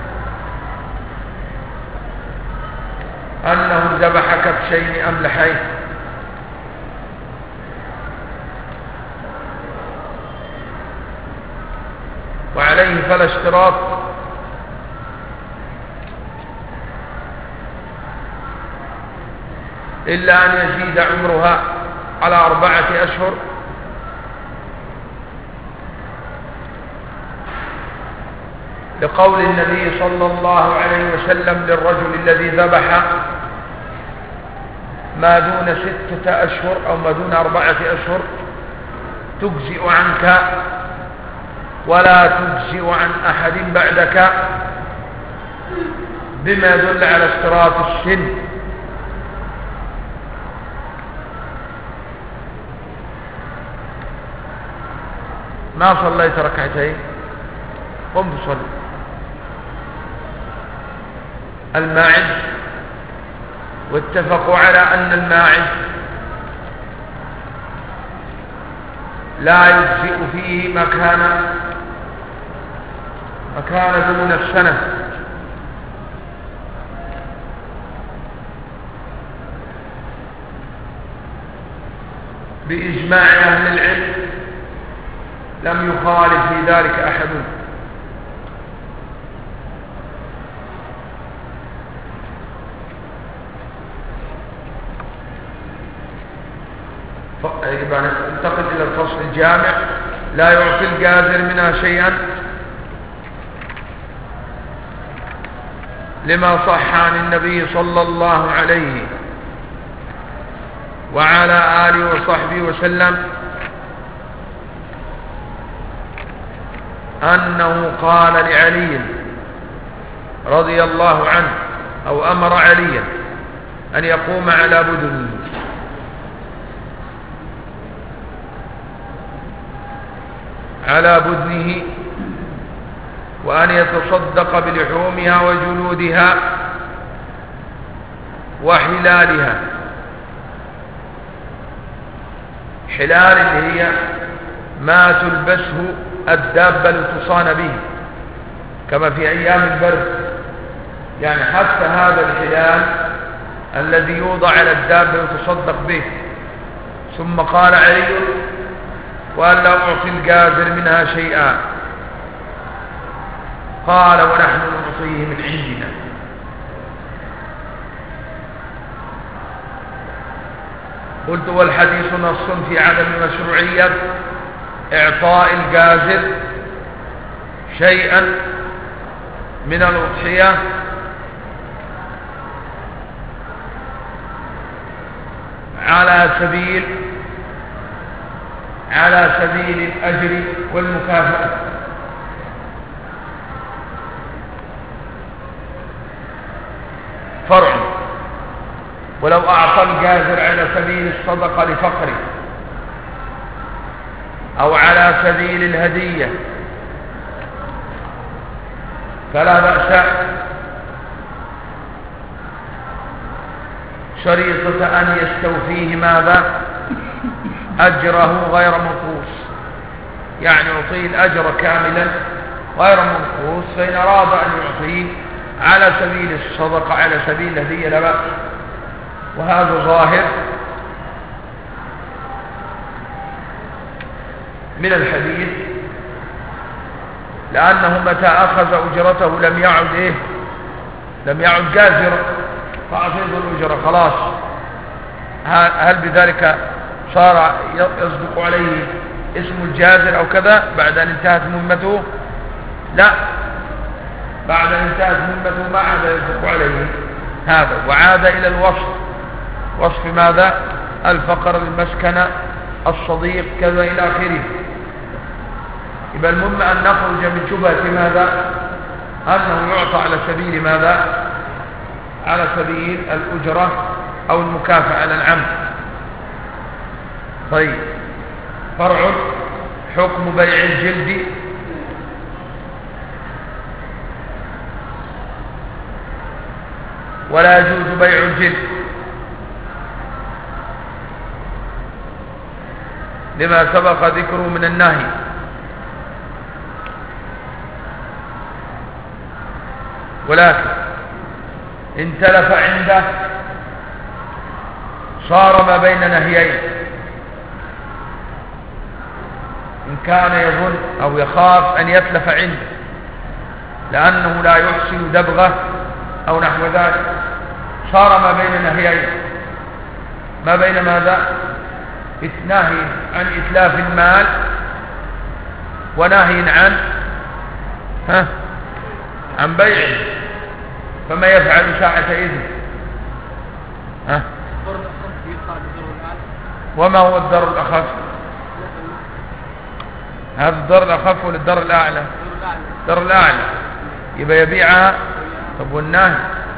أنه ذبح كبشين أملحين. وعليه فلا اشتراط إلا أن يزيد عمرها على 4 أشهر، لقول النبي صلى الله عليه وسلم للرجل الذي ذبح ما دون 6 أشهر أو ما دون 4 أشهر: تجزئ عنك ولا تجزئ عن أحد بعدك، بما يدل على اشتراط السن. ما صليت 2 ركعتين قم تصلي. الماعز، واتفقوا على أن الماعز لا يجزئ فيه ما كان دون 1 سنة، بإجماع أهل العلم، لم يخالف في ذلك أحد. ننتقل إلى الفصل الجامع: لا يعطي الجازر منها شيئا، لما صح عن النبي صلى الله عليه وعلى آله وصحبه وسلم أنه قال لعلي رضي الله عنه، أو أمر عليا أن يقوم على بدنه وأن يتصدق بلحومها وجلودها وحلالها. حلال اللي هي ما تلبسه الدابة لتصان به، كما في أيام البرد، يعني حتى هذا الحلال الذي يوضع على الدابة يتصدق به. ثم قال علي: وأن لا أعطي الجازر منها شيئا. قال: ونحن نعطيه من عندنا. قلت: والحديث نص في عدم مشروعية إعطاء الجازر شيئا من الأضحية على سبيل الأجر والمكافأة. فرع: ولو أعطى الجازر على سبيل الصدقة لفقره أو على سبيل الهدية فلا بأس، شريطة أن يستوفيه ماذا؟ أجره غير منقوص، يعني يعطيه الأجر كاملا غير منقوص. فإن أراد أن يعطيه على سبيل الصدقة على سبيل الهدية لا بأس. وهذا ظاهر من الحديث، لأنه متى أخذ أجرته لم يعد جازرا، فأعطيه الأجرة خلاص. هل بذلك صار يصدق عليه اسم الجازر أو كذا بعد أن انتهت مهمته؟ لا، بعد أن انتهت مهمته ما عاد يصدق عليه هذا، وعاد إلى الوصف، وصف ماذا؟ الفقر، المسكنة، الصديق، كذا إلى آخره. يبقى المهم أن نخرج من شبهة ماذا؟ أنه يعطى على سبيل ماذا؟ على سبيل الأجرة أو المكافأة على العمد. طيب، فرع حكم بيع الجلد. ولا يجوز بيع الجلد لما سبق ذكره من النهي، ولكن إن تلف عنده صار ما بين نهيين. إن كان يظن أو يخاف أن يتلف عنده لأنه لا يحسن دبغه أو نحو ذلك، صار ما بين نهيين. ما بين ماذا؟ نهي عن إتلاف المال ونهي عن بيعه. فما يفعل ساعة إذن؟ وما هو الضرر الأخف؟ هذا الضرر الأخف ولا الضرر الأعلى؟ الضرر الأعلى. يبقى يبيعها. طب والنهي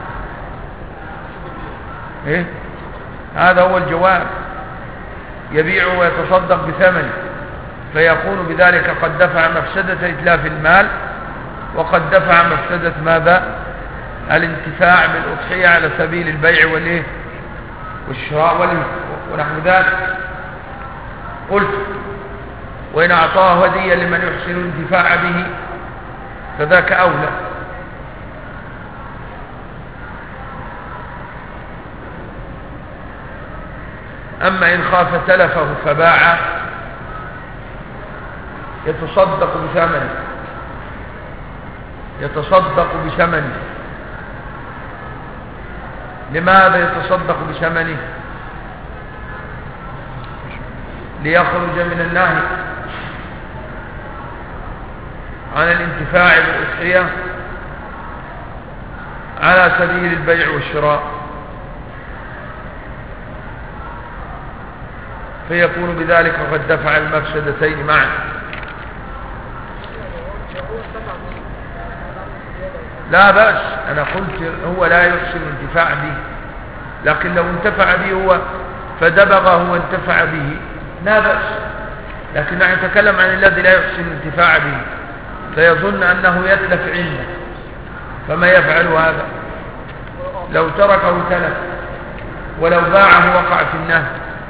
إيه؟ هذا هو الجواب. يبيع ويتصدق بثمنه، فيكون بذلك قد دفع مفسدة إتلاف المال، وقد دفع مفسدة ماذا؟ الانتفاع بالأضحية على سبيل البيع والشراء ونحو ذلك. قلت: وإن أعطاه هدية لمن يحسن الانتفاع به فذاك أولى. أما إن خاف تلفه فباع يتصدق بثمنه. لماذا يتصدق بثمنه؟ ليخرج من النهي عن الانتفاع بالأضحية على سبيل البيع والشراء، فيكون بذلك قد دفع المفسدتين معا. لا بأس، أنا قلت هو لا يحسن الانتفاع به، لكن لو انتفع به هو فدبغه وانتفع به لا بأس. لكن نحن نتكلم عن الذي لا يحسن الانتفاع به، فيظن أنه يتلف عنده، فما يفعل هذا؟ لو تركه تلف، ولو باعه وقع في النهي،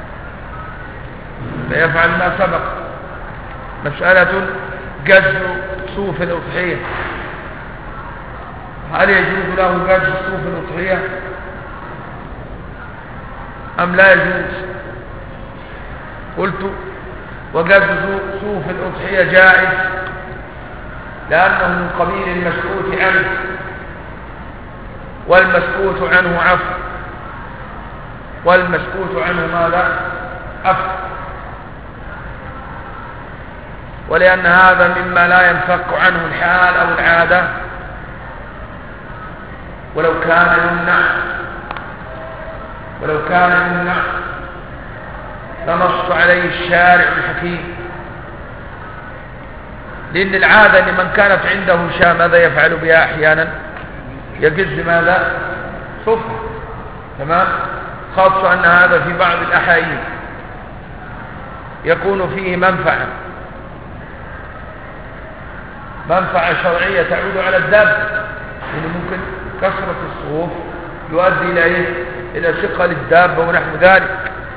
فيفعل ما سبق. مسألة جز صوف الأضحية، هل يجوز له جز صوف الأضحية أم لا يجوز؟ قلت: وجز صوف الأضحية جائز، لأنه من قبيل المسكوت عنه، والمسكوت عنه عفو، والمسكوت عنه ماذا؟ عفو. ولأن هذا مما لا ينفك عنه الحال أو العادة، ولو كان يمنع لنص عليه الشارع الحكيم. لأن العادة لمن كانت عنده شاة ماذا يفعل بها أحيانا؟ يجز ماذا؟ صفر. تمام؟ خاصة أن هذا في بعض الأحايين يكون فيه منفعة شرعية تعود على الدابة، يعني ممكن كثرة الصوف يؤدي إلى إيه؟ إلى ثقل الدابة ونحو ذلك.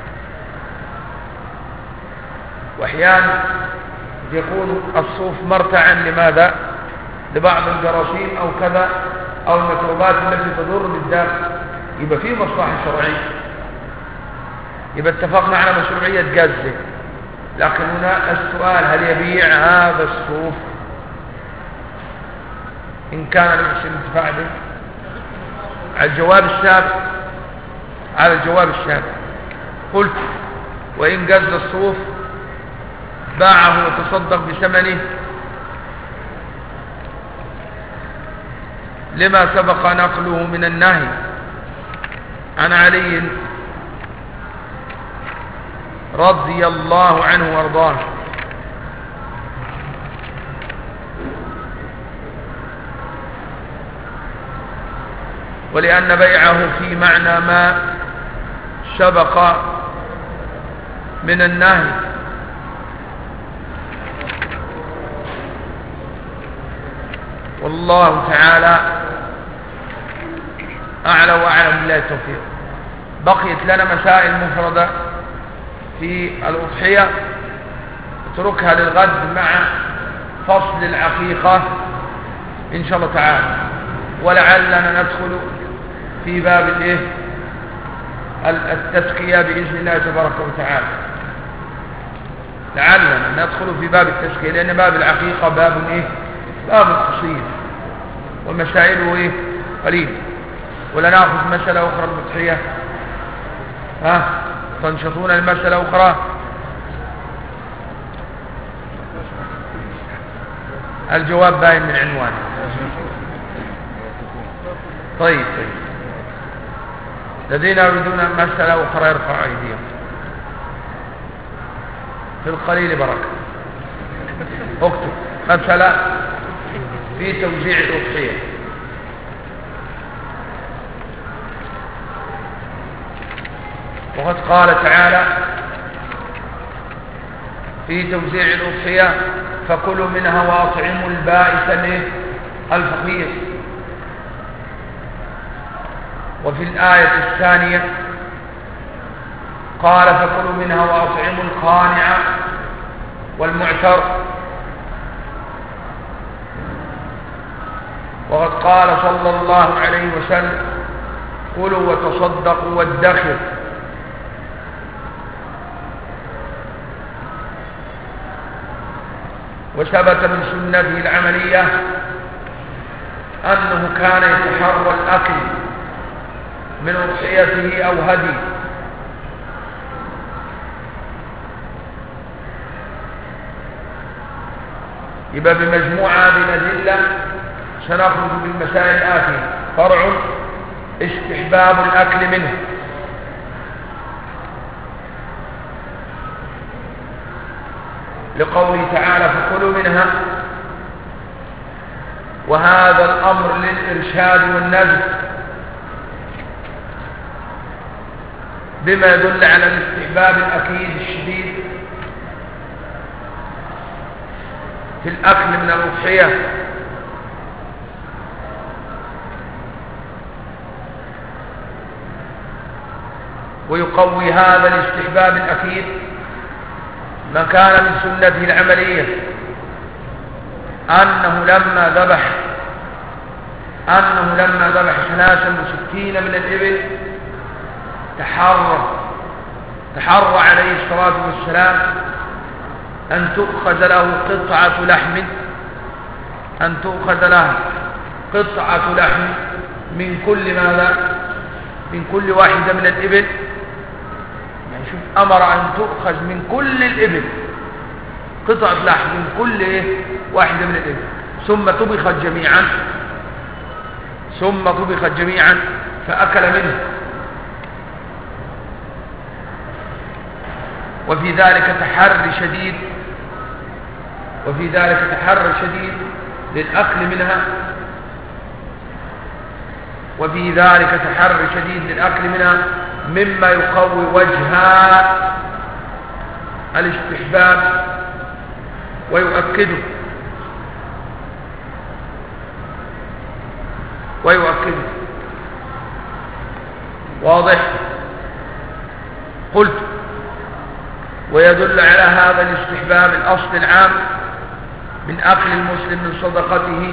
وأحيانا يكون الصوف مرتعا لماذا؟ لبعض الجراثيم أو كذا، أو الميكروبات التي تضر بالدابة، يبقى فيه مصلحة شرعية، يبقى اتفقنا على مشروعية جزه. لكن هنا السؤال هل يبيع هذا الصوف إن كان يحسن الانتفاع به؟ على الجواب السابق، على الجواب السابق قلت وإن جز الصوف باعه وتصدق بثمنه لما سبق نقله من النهي عن علي رضي الله عنه وارضاه ولأن بيعه في معنى ما سبق من النهي والله تعالى أعلى وأعلم بالله التوفيق. بقيت لنا مسائل مفردة في الأضحية اتركها للغد مع فصل العقيقة إن شاء الله تعالى، ولعلنا ندخل في باب التزكية بإذن الله تبارك وتعالى. لعلنا ندخل في باب التزكية لأن باب العقيقة باب باب قصير ومسائله قليل. ولا نأخذ مسألة أخرى الأضحية؟ تنشطون المسألة أخرى؟ الجواب باين من عنوان. طيب الذين يريدون مسألة أخرى يرفعوا أيديهم. في القليل بركة. اكتب مسألة في توزيع الأضحية. وقد قال تعالى في توزيع الأضحية فكلوا منها وأطعموا البائس الفقير. وفي الآية الثانية قال فكلوا منها وأطعموا القانع والمعتر. وقد قال صلى الله عليه وسلم كلوا وتصدقوا وادخروا. وثبت من سنته العملية أنه كان يتحرى الأكل من أضحيته أو هديه. يبقى بمجموعة هذه الأدلة سنخرج بالمسائل الآتية. فرع استحباب الأكل منه، لقوله تعالى فكلوا منها، وهذا الأمر للإرشاد والنزل بما يدل على الاستحباب الأكيد الشديد في الأكل من الأضحية. ويقوي هذا الاستحباب الأكيد ما كان من سنته العملية أنه لما ذبح 63 من الإبل تحرى عليه الصلاة والسلام أن تؤخذ له قطعة لحم من كل من كل واحدة من الإبل. يعني شوف أمر أن تؤخذ من كل الإبل قطعة لحم من كل واحدة من الإبل ثم طبخت جميعا فأكل منه. وفي ذلك تحري شديد للأكل منها مما يقوي وجه الاستحباب ويؤكده. واضح؟ قلت ويدل على هذا الاستحباب الأصل العام من أكل المسلم من صدقته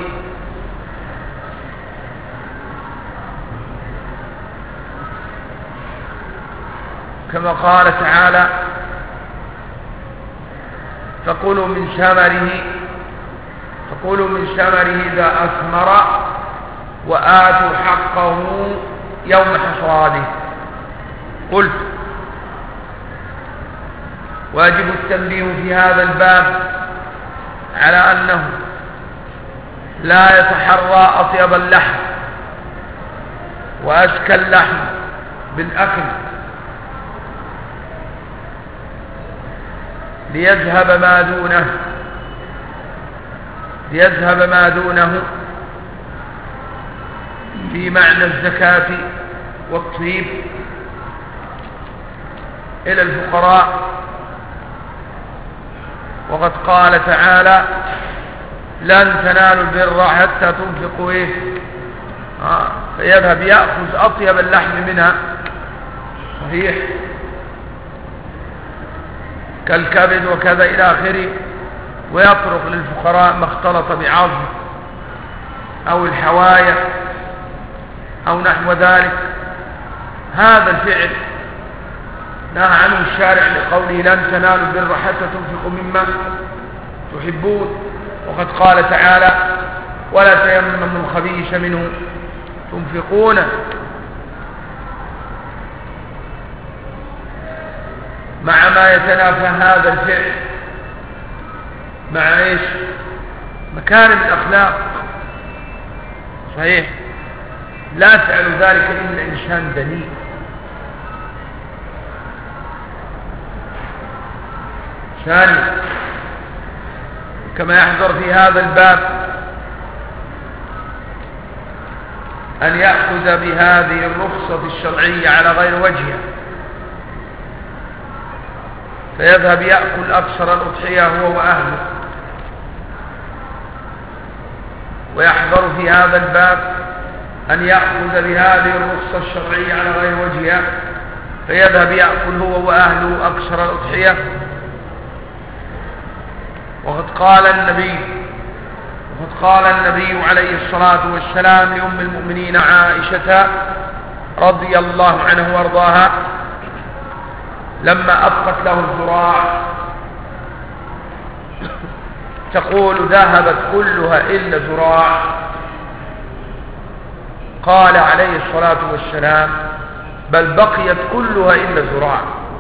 كما قال تعالى فكلوا من ثمره إذا أثمر وآتوا حقه يوم حصاده. قلت واجب التنبيه في هذا الباب على أنه لا يتحرى أطيب اللحم وأزكى اللحم بالأكل ليذهب ما دونه في معنى الزكاة والطيب إلى الفقراء. وقد قال تعالى لن تنالوا البر حتى تنفقوا فيذهب يأخذ أطيب اللحم منها، صحيح، كالكبد وكذا إلى آخره، ويترك للفقراء ما اختلط بعظم أو الحوايا أو نحو ذلك. هذا الفعل نهى عنه الشارع لقوله لن تنالوا البر حتى تنفقوا مما تحبون. وقد قال تعالى ولا تيمموا الخبيث منه تنفقون. مع ما يتنافى هذا الفعل مع ايش؟ مكارم الأخلاق، صحيح، لا تفعل ذلك إلا إنسان دنيء. ثانيا كما يحضر في هذا الباب أن يأخذ بهذه الرخصة الشرعية على غير وجهها، فيذهب يأكل أكثر الأضحية هو وأهله. ويحضر في هذا الباب أن يأخذ بهذه الرخصة الشرعية على غير وجهها، فيذهب يأكل هو وأهله أكثر الأضحية. وقد قال النبي عليه الصلاة والسلام لأم المؤمنين عائشة رضي الله عنه وارضاها لما أبقت له الذراع تقول ذهبت كلها إلا ذراع، قال عليه الصلاة والسلام بل بقيت كلها إلا ذراع،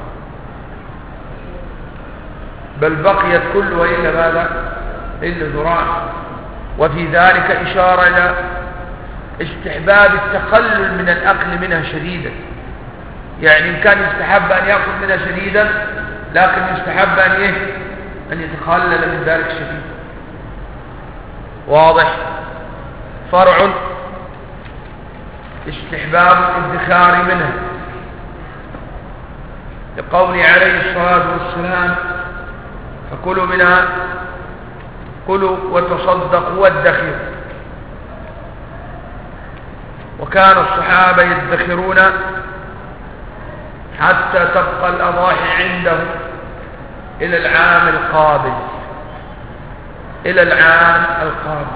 بل بقيت كلها إلا ماذا؟ إلا ذراع. وفي ذلك إشارة إلى استحباب التقلل من الأكل منها شديدا، يعني إن كان يستحب أن يأكل منها شديدا لكن يستحب أن يتقلل من ذلك شديدا. واضح؟ فرع استحباب الادخار منها لقوله عليه الصلاة والسلام فكلوا منها كلوا وتصدقوا وادخروا. وكان الصحابة يدخرون حتى تبقى الأضاحي عندهم إلى العام القابل، إلى العام القابل.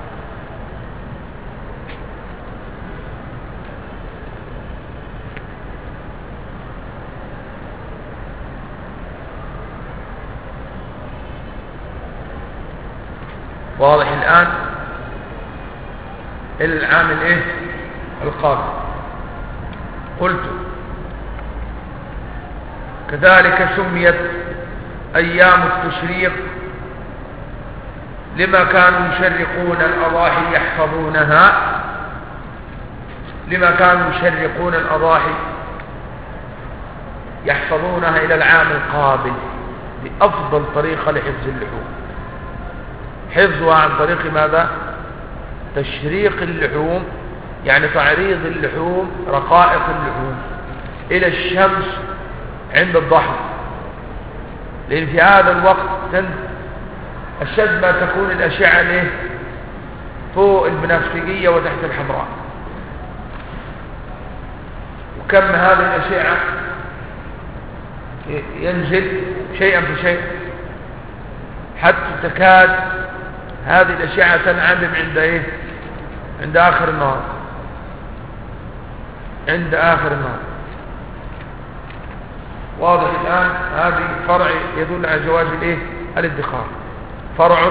واضح الآن؟ إلى العام القابل. قلت كذلك سميت أيام التشريق لما كانوا يشرقون الأضاحي يحفظونها، لما كانوا يشرقون الأضاحي يحفظونها إلى العام القابل بأفضل طريقة لحفظ اللحوم. حفظها عن طريق ماذا؟ تشريق اللحوم، يعني تعريض اللحوم، رقائق اللحوم إلى الشمس عند الضحى، لأن في هذا الوقت أشد ما تكون الأشعة فوق البنفسجية وتحت الحمراء. وكم هذه الأشعة ينزل شيئا فشيء حتى تكاد هذه الأشعة تنعدم عند آخر النهار، عند آخر النهار. واضح الآن؟ هذه فرع يدل على جواز الادخار. فرع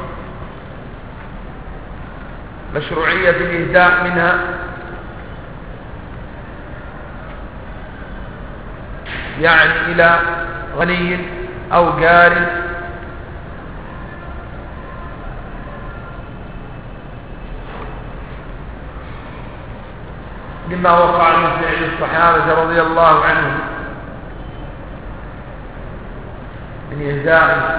مشروعية الإهداء منها يعني إلى غني أو جار لما وقع من فعل الصحابة رضي الله عنهم من إهداء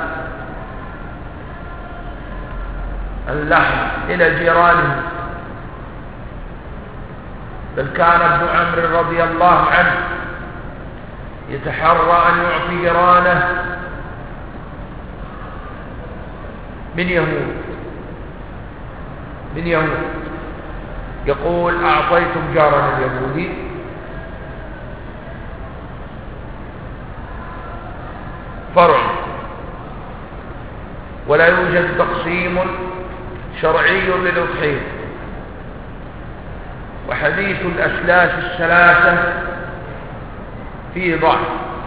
اللحم إلى جيرانهم. بل كان ابن عمرو رضي الله عنه يتحرى أن يعطي جيرانه من يهود يقول أعطيتم جارنا اليهودي فرع. ولا يوجد تقسيم شرعي للأضحية. وحديث الأسلاس الثلاثة فيه ضعف.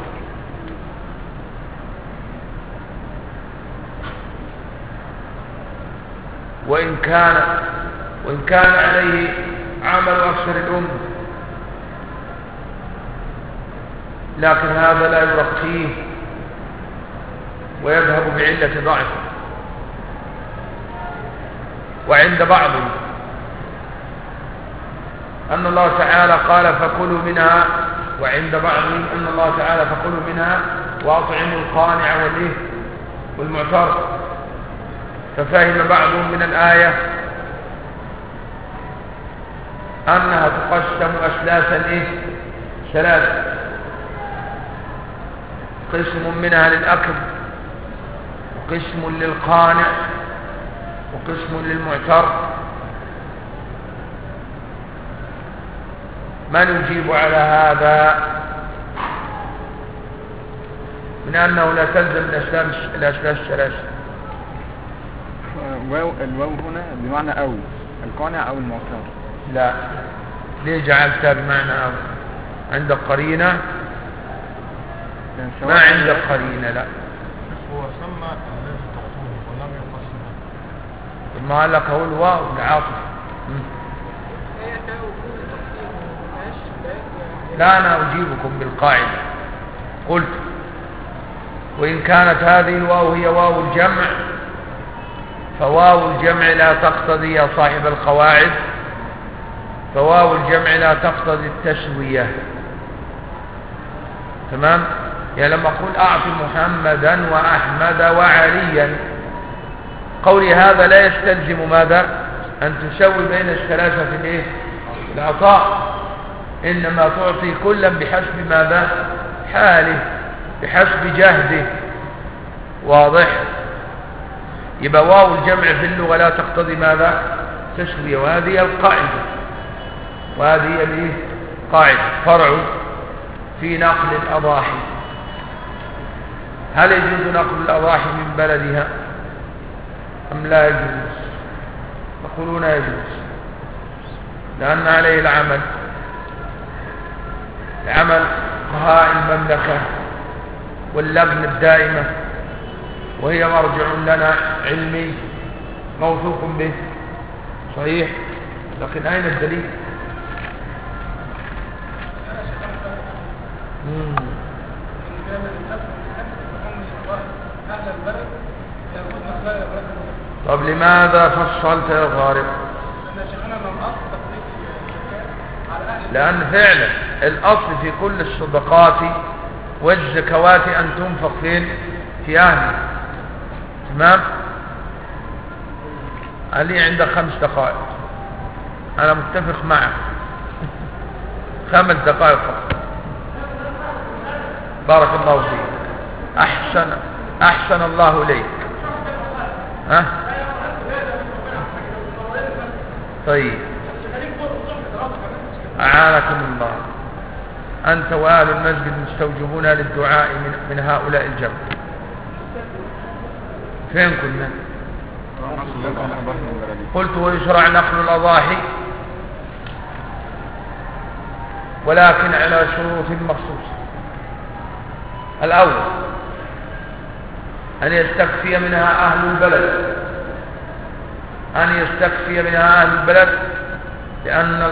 وإن كان عليه عمل أكثر الأمة، لكن هذا لا يرقيه ويذهب بعلة ضعفه. وعند بعضهم أن الله تعالى قال فكلوا منها، وعند بعضهم أن الله تعالى فكلوا منها وأطعموا القانع والمعتر. ففهم بعضهم من الآية أنها تقسم أسلاسا ثلاثة، قسم منها للأكل، وقسم للقانع، وقسم للمعتر. من يجيب على هذا من أنه لا تلزم الأسلاس الثلاثة؟ الواو هنا بمعنى أو القانع أو المعتر. لا، ليه جعلتها بمعنى أو؟ عندك قرينة؟ ما عندك قرينة. لا، هو سمى الذي تعطونه ولم يقسم. ما قال لك هو الواو العاطف. لا، أنا أجيبكم بالقاعدة. قلت وإن كانت هذه الواو هي واو الجمع، فواو الجمع لا تقتضي يا صاحب القواعد، فواو الجمع لا تقتضي التسوية. تمام؟ يعني لما أقول أعطي محمدا وأحمد وعليا، قولي هذا لا يستلزم ماذا؟ أن تسوي بين الثلاثة في العطاء، إنما تعطي كلا بحسب ماذا؟ حاله، بحسب جهده. واضح؟ يبقى واو الجمع في اللغة لا تقتضي ماذا؟ تسوية. وهذه القاعدة، وهذه القاعدة فرع في نقل الأضاحي. هل يجوز نقل الأضاحي من بلدها أم لا يجوز؟ يقولون يجوز، لأن عليه العمل قهاء المملكة واللجنة الدائمة، وهي مرجع لنا علمي موثوق به صحيح. لكن أين الدليل؟ طب لماذا فصلت يا غارب؟ لأن فعلا الأصل في كل الصدقات والزكوات أن تنفق فين؟ في أهلها. تمام؟ علي عندك 5 دقائق، أنا متفق معك. 5 دقائق فقط. بارك الله فيك. أحسن الله إليك. ها؟ طيب، أعانكم الله. أنت وآل المسجد مستوجبون للدعاء من هؤلاء الجمع. فين كنا؟ قلت ويشرع نقل الأضاحي ولكن على شروط مخصوصة. الأول أن يستكفي منها أهل البلد، أن يستكفي منها أهل البلد، لأن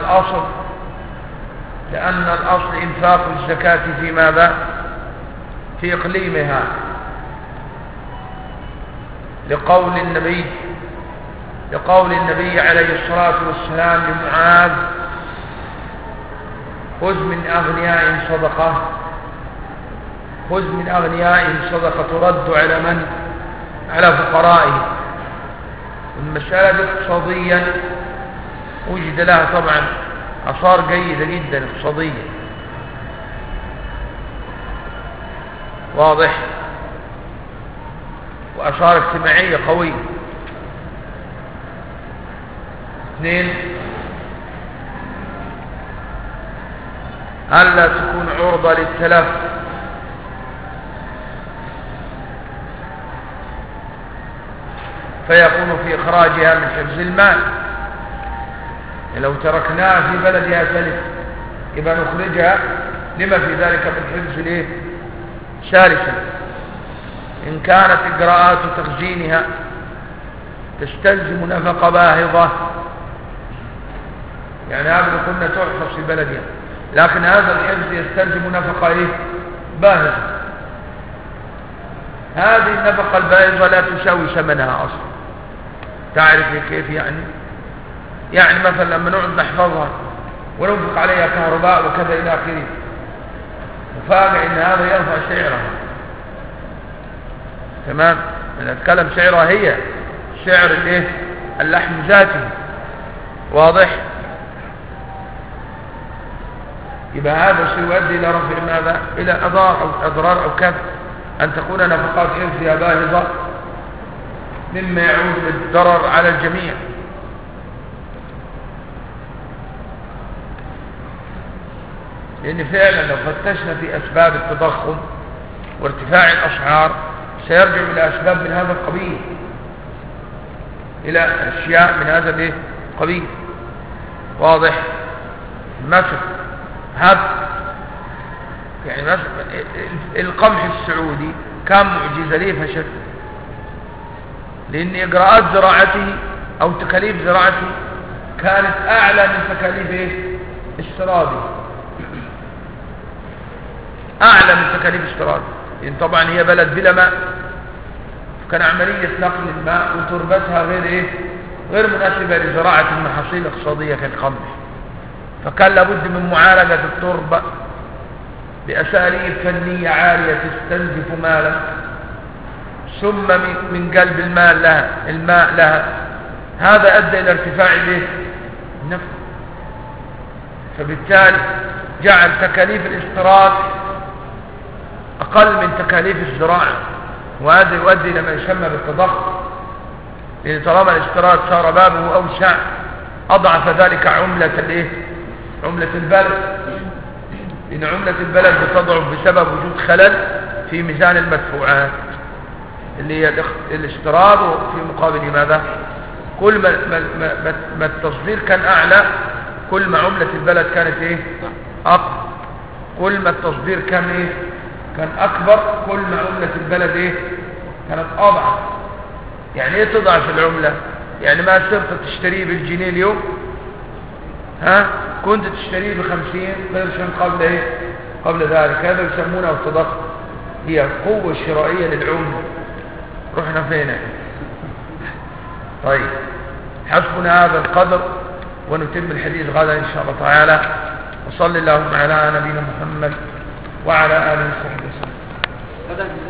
الأصل إنفاق الزكاة في ماذا؟ في إقليمها، لقول النبي عليه الصلاة والسلام لمعاذ: خذ من أغنيائهم صدقة ترد على من؟ على فقرائهم. المسألة اقتصاديا وجد لها طبعا آثار جيدة جدا اقتصادية، واضح، وآثار اجتماعية قوية. 2، ألا تكون عرضة للتلف، فيكون في إخراجها من حفظ المال. لو تركناها في بلدها تلف يبقى نخرجها لما في ذلك من حفظ الايه؟ ثالثا، إن كانت إجراءات تخزينها تستلزم نفقة باهظة، يعني هذا كنا تحفظ في بلدها، لكن هذا الحفظ يستلزم نفقة ايه؟ باهظة. هذه النفقة الباهظة لا تساوي ثمنها أصلا. تعرف كيف يعني مثلا لما نقعد نحفظها وننفق عليها كهرباء وكذا إلى آخره، وفاجئ إن هذا يرفع سعرها، تمام؟ نتكلم سعرها هي سعر الايه؟ اللحم ذاته، واضح؟ يبقى هذا سيؤدي إلى رفع ماذا؟ إلى أضرار أو كذا، أن تكون نفقات حفظها باهظة مما يعود بالضرر على الجميع. لأن فعلا لو فتشنا في أسباب التضخم وارتفاع الأسعار سيرجع إلى أسباب من هذا القبيل، إلى أشياء من هذا القبيل، واضح؟ مثلا يعني مثلا القمح السعودي كان معجزة، ليه فشل؟ لأن إجراءات زراعته أو تكاليف زراعته كانت أعلى من تكاليف استيراده، أعلى من تكاليف استيراده، لأن طبعا هي بلد بلا ماء، كان عملية نقل الماء وتربتها غير مناسبة لزراعة المحاصيل الاقتصادية كالقمح، فكان لابد من معالجة التربة بأساليب فنية عالية تستنزف مالا، ثم من قلب الماء لها، هذا أدى إلى ارتفاع النفق، فبالتالي جعل تكاليف الاستيراد أقل من تكاليف الزراعة، وهذا يؤدي إلى ما يسمى بالتضخم، لأن طالما الاستيراد صار بابه أوسع أضعف ذلك عملة البلد، لأن عملة البلد بتضعف بسبب وجود خلل في ميزان المدفوعات اللي هي الاستيراد، وفي مقابل ماذا؟ كل ما التصدير كان أعلى كل ما عملة البلد كانت أقل، كل ما التصدير كان أكبر كل ما عملة البلد كانت أضعف. يعني ايه تضعف العملة؟ يعني ما صرت تشتريه بالجنيه اليوم كنت تشتريه ب50 قرشا قبل ذلك، هذا يسمونه التضخم، هي القوة الشرائية للعملة. رحنا فين؟ طيب حسبنا هذا القدر، ونتم الحديث غدا إن شاء الله تعالى، وصل اللهم على نبينا محمد وعلى آله وصحبه وسلم.